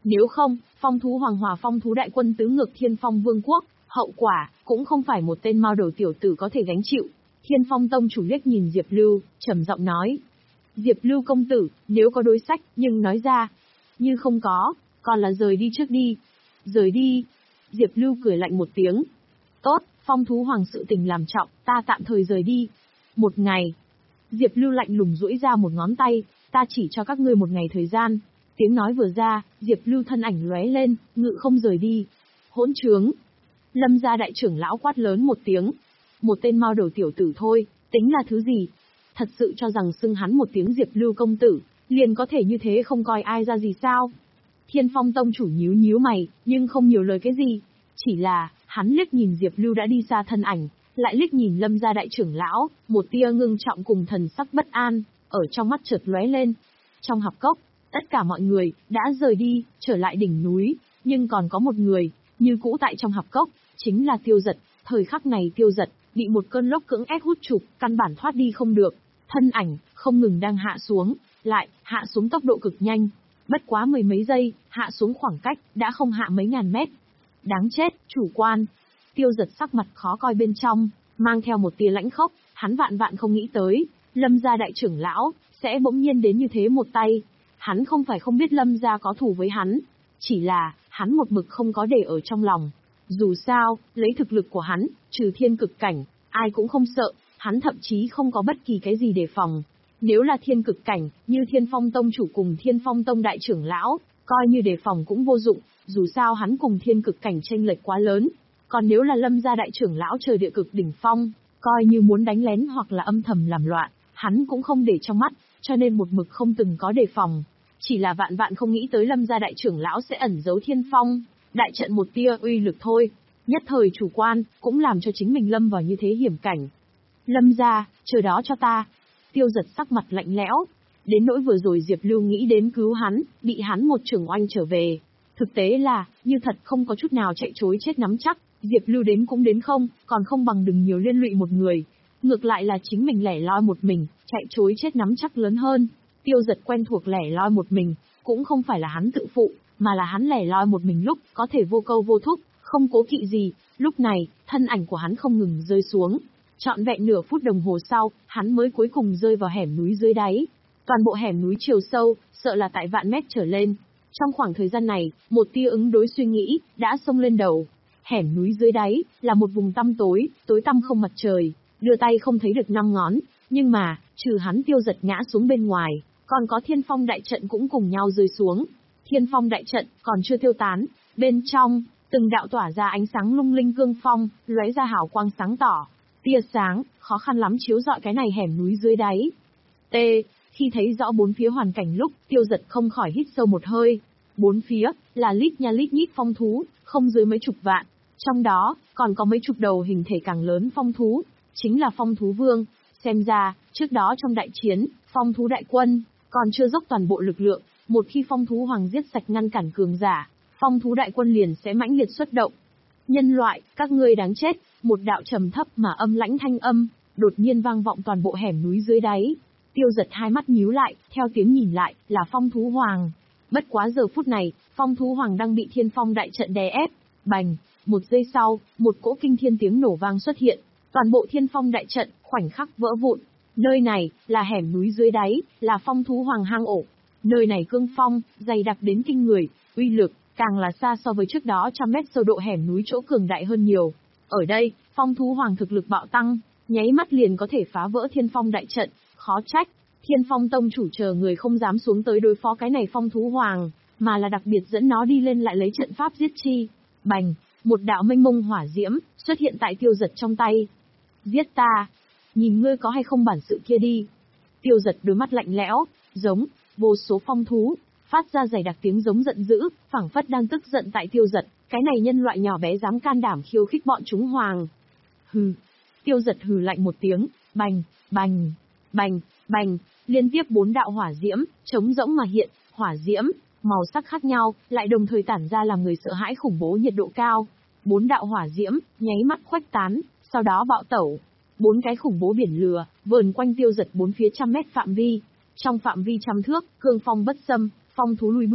Nếu không, phong thú hoàng hòa phong thú đại quân tứ ngược Thiên Phong Vương quốc, hậu quả cũng không phải một tên mao đầu tiểu tử có thể gánh chịu. Thiên Phong tông chủ liếc nhìn Diệp Lưu, trầm giọng nói: Diệp Lưu công tử, nếu có đối sách, nhưng nói ra. Như không có, còn là rời đi trước đi. Rời đi. Diệp Lưu cười lạnh một tiếng. Tốt, phong thú hoàng sự tình làm trọng, ta tạm thời rời đi. Một ngày. Diệp Lưu lạnh lùng duỗi ra một ngón tay, ta chỉ cho các ngươi một ngày thời gian. Tiếng nói vừa ra, Diệp Lưu thân ảnh lóe lên, ngự không rời đi. Hỗn trướng. Lâm gia đại trưởng lão quát lớn một tiếng. Một tên mao đầu tiểu tử thôi, tính là thứ gì? Thật sự cho rằng xưng hắn một tiếng Diệp Lưu công tử, liền có thể như thế không coi ai ra gì sao? Thiên Phong tông chủ nhíu nhíu mày, nhưng không nhiều lời cái gì. Chỉ là, hắn liếc nhìn Diệp Lưu đã đi xa thân ảnh, lại liếc nhìn Lâm gia đại trưởng lão, một tia ngưng trọng cùng thần sắc bất an, ở trong mắt chợt lóe lên. Trong hạp cốc, tất cả mọi người đã rời đi, trở lại đỉnh núi, nhưng còn có một người, như cũ tại trong hạp cốc, chính là Tiêu Dật. Thời khắc này Tiêu Dật bị một cơn lốc cưỡng ép hút chụp, căn bản thoát đi không được. Thân ảnh không ngừng đang hạ xuống, lại hạ xuống tốc độ cực nhanh. Bất quá mười mấy giây, hạ xuống khoảng cách đã không hạ mấy ngàn mét. Đáng chết, chủ quan. Tiêu Dật sắc mặt khó coi bên trong, mang theo một tia lãnh khốc, hắn vạn vạn không nghĩ tới, Lâm gia đại trưởng lão sẽ bỗng nhiên đến như thế một tay. Hắn không phải không biết Lâm gia có thù với hắn, chỉ là hắn một mực không có để ở trong lòng. Dù sao, lấy thực lực của hắn, trừ thiên cực cảnh, ai cũng không sợ, hắn thậm chí không có bất kỳ cái gì đề phòng. Nếu là thiên cực cảnh, như Thiên Phong tông chủ cùng Thiên Phong tông đại trưởng lão, coi như đề phòng cũng vô dụng, dù sao hắn cùng thiên cực cảnh chênh lệch quá lớn. Còn nếu là Lâm gia đại trưởng lão trời địa cực đỉnh phong, coi như muốn đánh lén hoặc là âm thầm làm loạn, hắn cũng không để trong mắt, cho nên một mực không từng có đề phòng. Chỉ là vạn vạn không nghĩ tới Lâm gia đại trưởng lão sẽ ẩn giấu Thiên Phong đại trận một tia uy lực thôi. Nhất thời chủ quan, cũng làm cho chính mình lâm vào như thế hiểm cảnh. Lâm gia, chờ đó cho ta. Tiêu Dật sắc mặt lạnh lẽo. Đến nỗi vừa rồi Diệp Lưu nghĩ đến cứu hắn, bị hắn một trưởng oanh trở về. Thực tế là, như thật không có chút nào chạy chối chết nắm chắc, Diệp Lưu đến cũng đến không, còn không bằng đừng nhiều liên lụy một người. Ngược lại là chính mình lẻ loi một mình, chạy chối chết nắm chắc lớn hơn. Tiêu Dật quen thuộc lẻ loi một mình, cũng không phải là hắn tự phụ, mà là hắn lẻ loi một mình lúc có thể vô câu vô thúc, không cố kỵ gì. Lúc này, thân ảnh của hắn không ngừng rơi xuống. Trọn vẹn nửa phút đồng hồ sau, hắn mới cuối cùng rơi vào hẻm núi dưới đáy. Toàn bộ hẻm núi chiều sâu, sợ là tại vạn mét trở lên. Trong khoảng thời gian này, một tia ứng đối suy nghĩ đã xông lên đầu. Hẻm núi dưới đáy là một vùng tăm tối, tối tăm không mặt trời, đưa tay không thấy được năm ngón, nhưng mà, trừ hắn Tiêu Dật ngã xuống bên ngoài, còn có Thiên Phong đại trận cũng cùng nhau rơi xuống. Thiên Phong đại trận còn chưa tiêu tán, bên trong, từng đạo tỏa ra ánh sáng lung linh cương phong, lóe ra hào quang sáng tỏ. Tia sáng, khó khăn lắm chiếu rọi cái này hẻm núi dưới đáy. T. Khi thấy rõ bốn phía hoàn cảnh lúc, Tiêu Dật không khỏi hít sâu một hơi. Bốn phía, là lít nha lít nhít phong thú, không dưới mấy chục vạn. Trong đó, còn có mấy chục đầu hình thể càng lớn phong thú, chính là phong thú vương. Xem ra, trước đó trong đại chiến, phong thú đại quân, còn chưa dốc toàn bộ lực lượng. Một khi phong thú hoàng giết sạch ngăn cản cường giả, phong thú đại quân liền sẽ mãnh liệt xuất động. Nhân loại, các ngươi đáng chết, một đạo trầm thấp mà âm lãnh thanh âm, đột nhiên vang vọng toàn bộ hẻm núi dưới đáy. Tiêu Dật hai mắt nhíu lại, theo tiếng nhìn lại, là phong thú hoàng. Bất quá giờ phút này, phong thú hoàng đang bị Thiên Phong đại trận đè ép. Bành, một giây sau, một cỗ kinh thiên tiếng nổ vang xuất hiện, toàn bộ Thiên Phong đại trận khoảnh khắc vỡ vụn. Nơi này là hẻm núi dưới đáy, là phong thú hoàng hang ổ. Nơi này cương phong dày đặc đến kinh người, uy lực càng là xa so với trước đó trăm mét sâu độ hẻm núi chỗ cường đại hơn nhiều. Ở đây, phong thú hoàng thực lực bạo tăng, nháy mắt liền có thể phá vỡ Thiên Phong đại trận, khó trách Thiên Phong tông chủ chờ người không dám xuống tới đối phó cái này phong thú hoàng, mà là đặc biệt dẫn nó đi lên lại lấy trận pháp giết chi. Bành, một đạo mênh mông hỏa diễm xuất hiện tại Tiêu Dật trong tay. Giết ta, nhìn ngươi có hay không bản sự kia đi. Tiêu Dật đôi mắt lạnh lẽo, giống vô số phong thú, phát ra dày đặc tiếng giống giận dữ, phảng phất đang tức giận tại Tiêu Dật, cái này nhân loại nhỏ bé dám can đảm khiêu khích bọn chúng hoàng. Hừ. Tiêu Dật hừ lạnh một tiếng, bành, bành, bành, bành, liên tiếp bốn đạo hỏa diễm, trống rỗng mà hiện, hỏa diễm, màu sắc khác nhau, lại đồng thời tản ra làm người sợ hãi khủng bố nhiệt độ cao. Bốn đạo hỏa diễm, nháy mắt khuếch tán, sau đó bạo tẩu. Bốn cái khủng bố biển lửa, vờn quanh Tiêu Dật bốn phía trăm mét phạm vi. Trong phạm vi trăm thước, cương phong bất xâm, phong thú lui bước.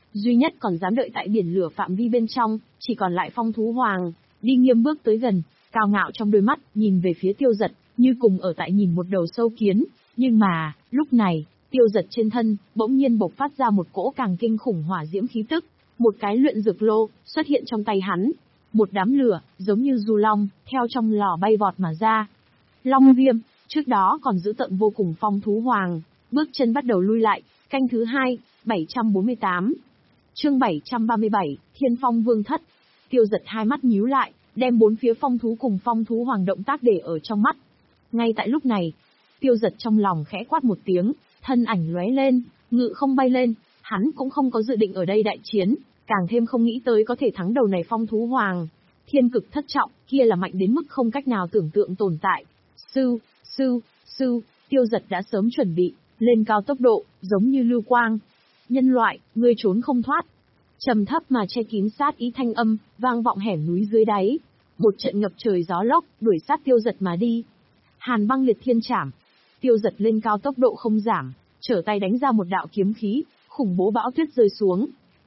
Duy nhất còn dám đợi tại biển lửa phạm vi bên trong, chỉ còn lại Phong Thú Hoàng, đi nghiêm bước tới gần, cao ngạo trong đôi mắt, nhìn về phía Tiêu Giật, như cùng ở tại nhìn một đầu sâu kiến. Nhưng mà, lúc này, Tiêu Giật trên thân, bỗng nhiên bộc phát ra một cỗ càng kinh khủng hỏa diễm khí tức. Một cái luyện dược lô, xuất hiện trong tay hắn. Một đám lửa, giống như du long, theo trong lò bay vọt mà ra. Long viêm, trước đó còn giữ tận vô cùng Phong Thú Hoàng, bước chân bắt đầu lui lại, canh thứ hai, bảy trăm bốn mươi tám. Chương bảy trăm ba mươi bảy, Thiên Phong Vương Thất. Tiêu Giật hai mắt nhíu lại, đem bốn phía phong thú cùng Phong Thú Hoàng động tác để ở trong mắt. Ngay tại lúc này, Tiêu Giật trong lòng khẽ quát một tiếng, thân ảnh lóe lên, ngự không bay lên, hắn cũng không có dự định ở đây đại chiến, càng thêm không nghĩ tới có thể thắng đầu này Phong Thú Hoàng. Thiên cực thất trọng, kia là mạnh đến mức không cách nào tưởng tượng tồn tại. Sư, sư, sư, Tiêu Giật đã sớm chuẩn bị, lên cao tốc độ, giống như lưu quang. Nhân loại, ngươi trốn không thoát. Trầm thấp mà che kín sát ý thanh âm, vang vọng hẻm núi dưới đáy. Một trận ngập trời gió lốc, đuổi sát Tiêu Giật mà đi. Hàn băng liệt thiên trảm. Tiêu Giật lên cao tốc độ không giảm, trở tay đánh ra một đạo kiếm khí, khủng bố bão tuyết rơi xuống.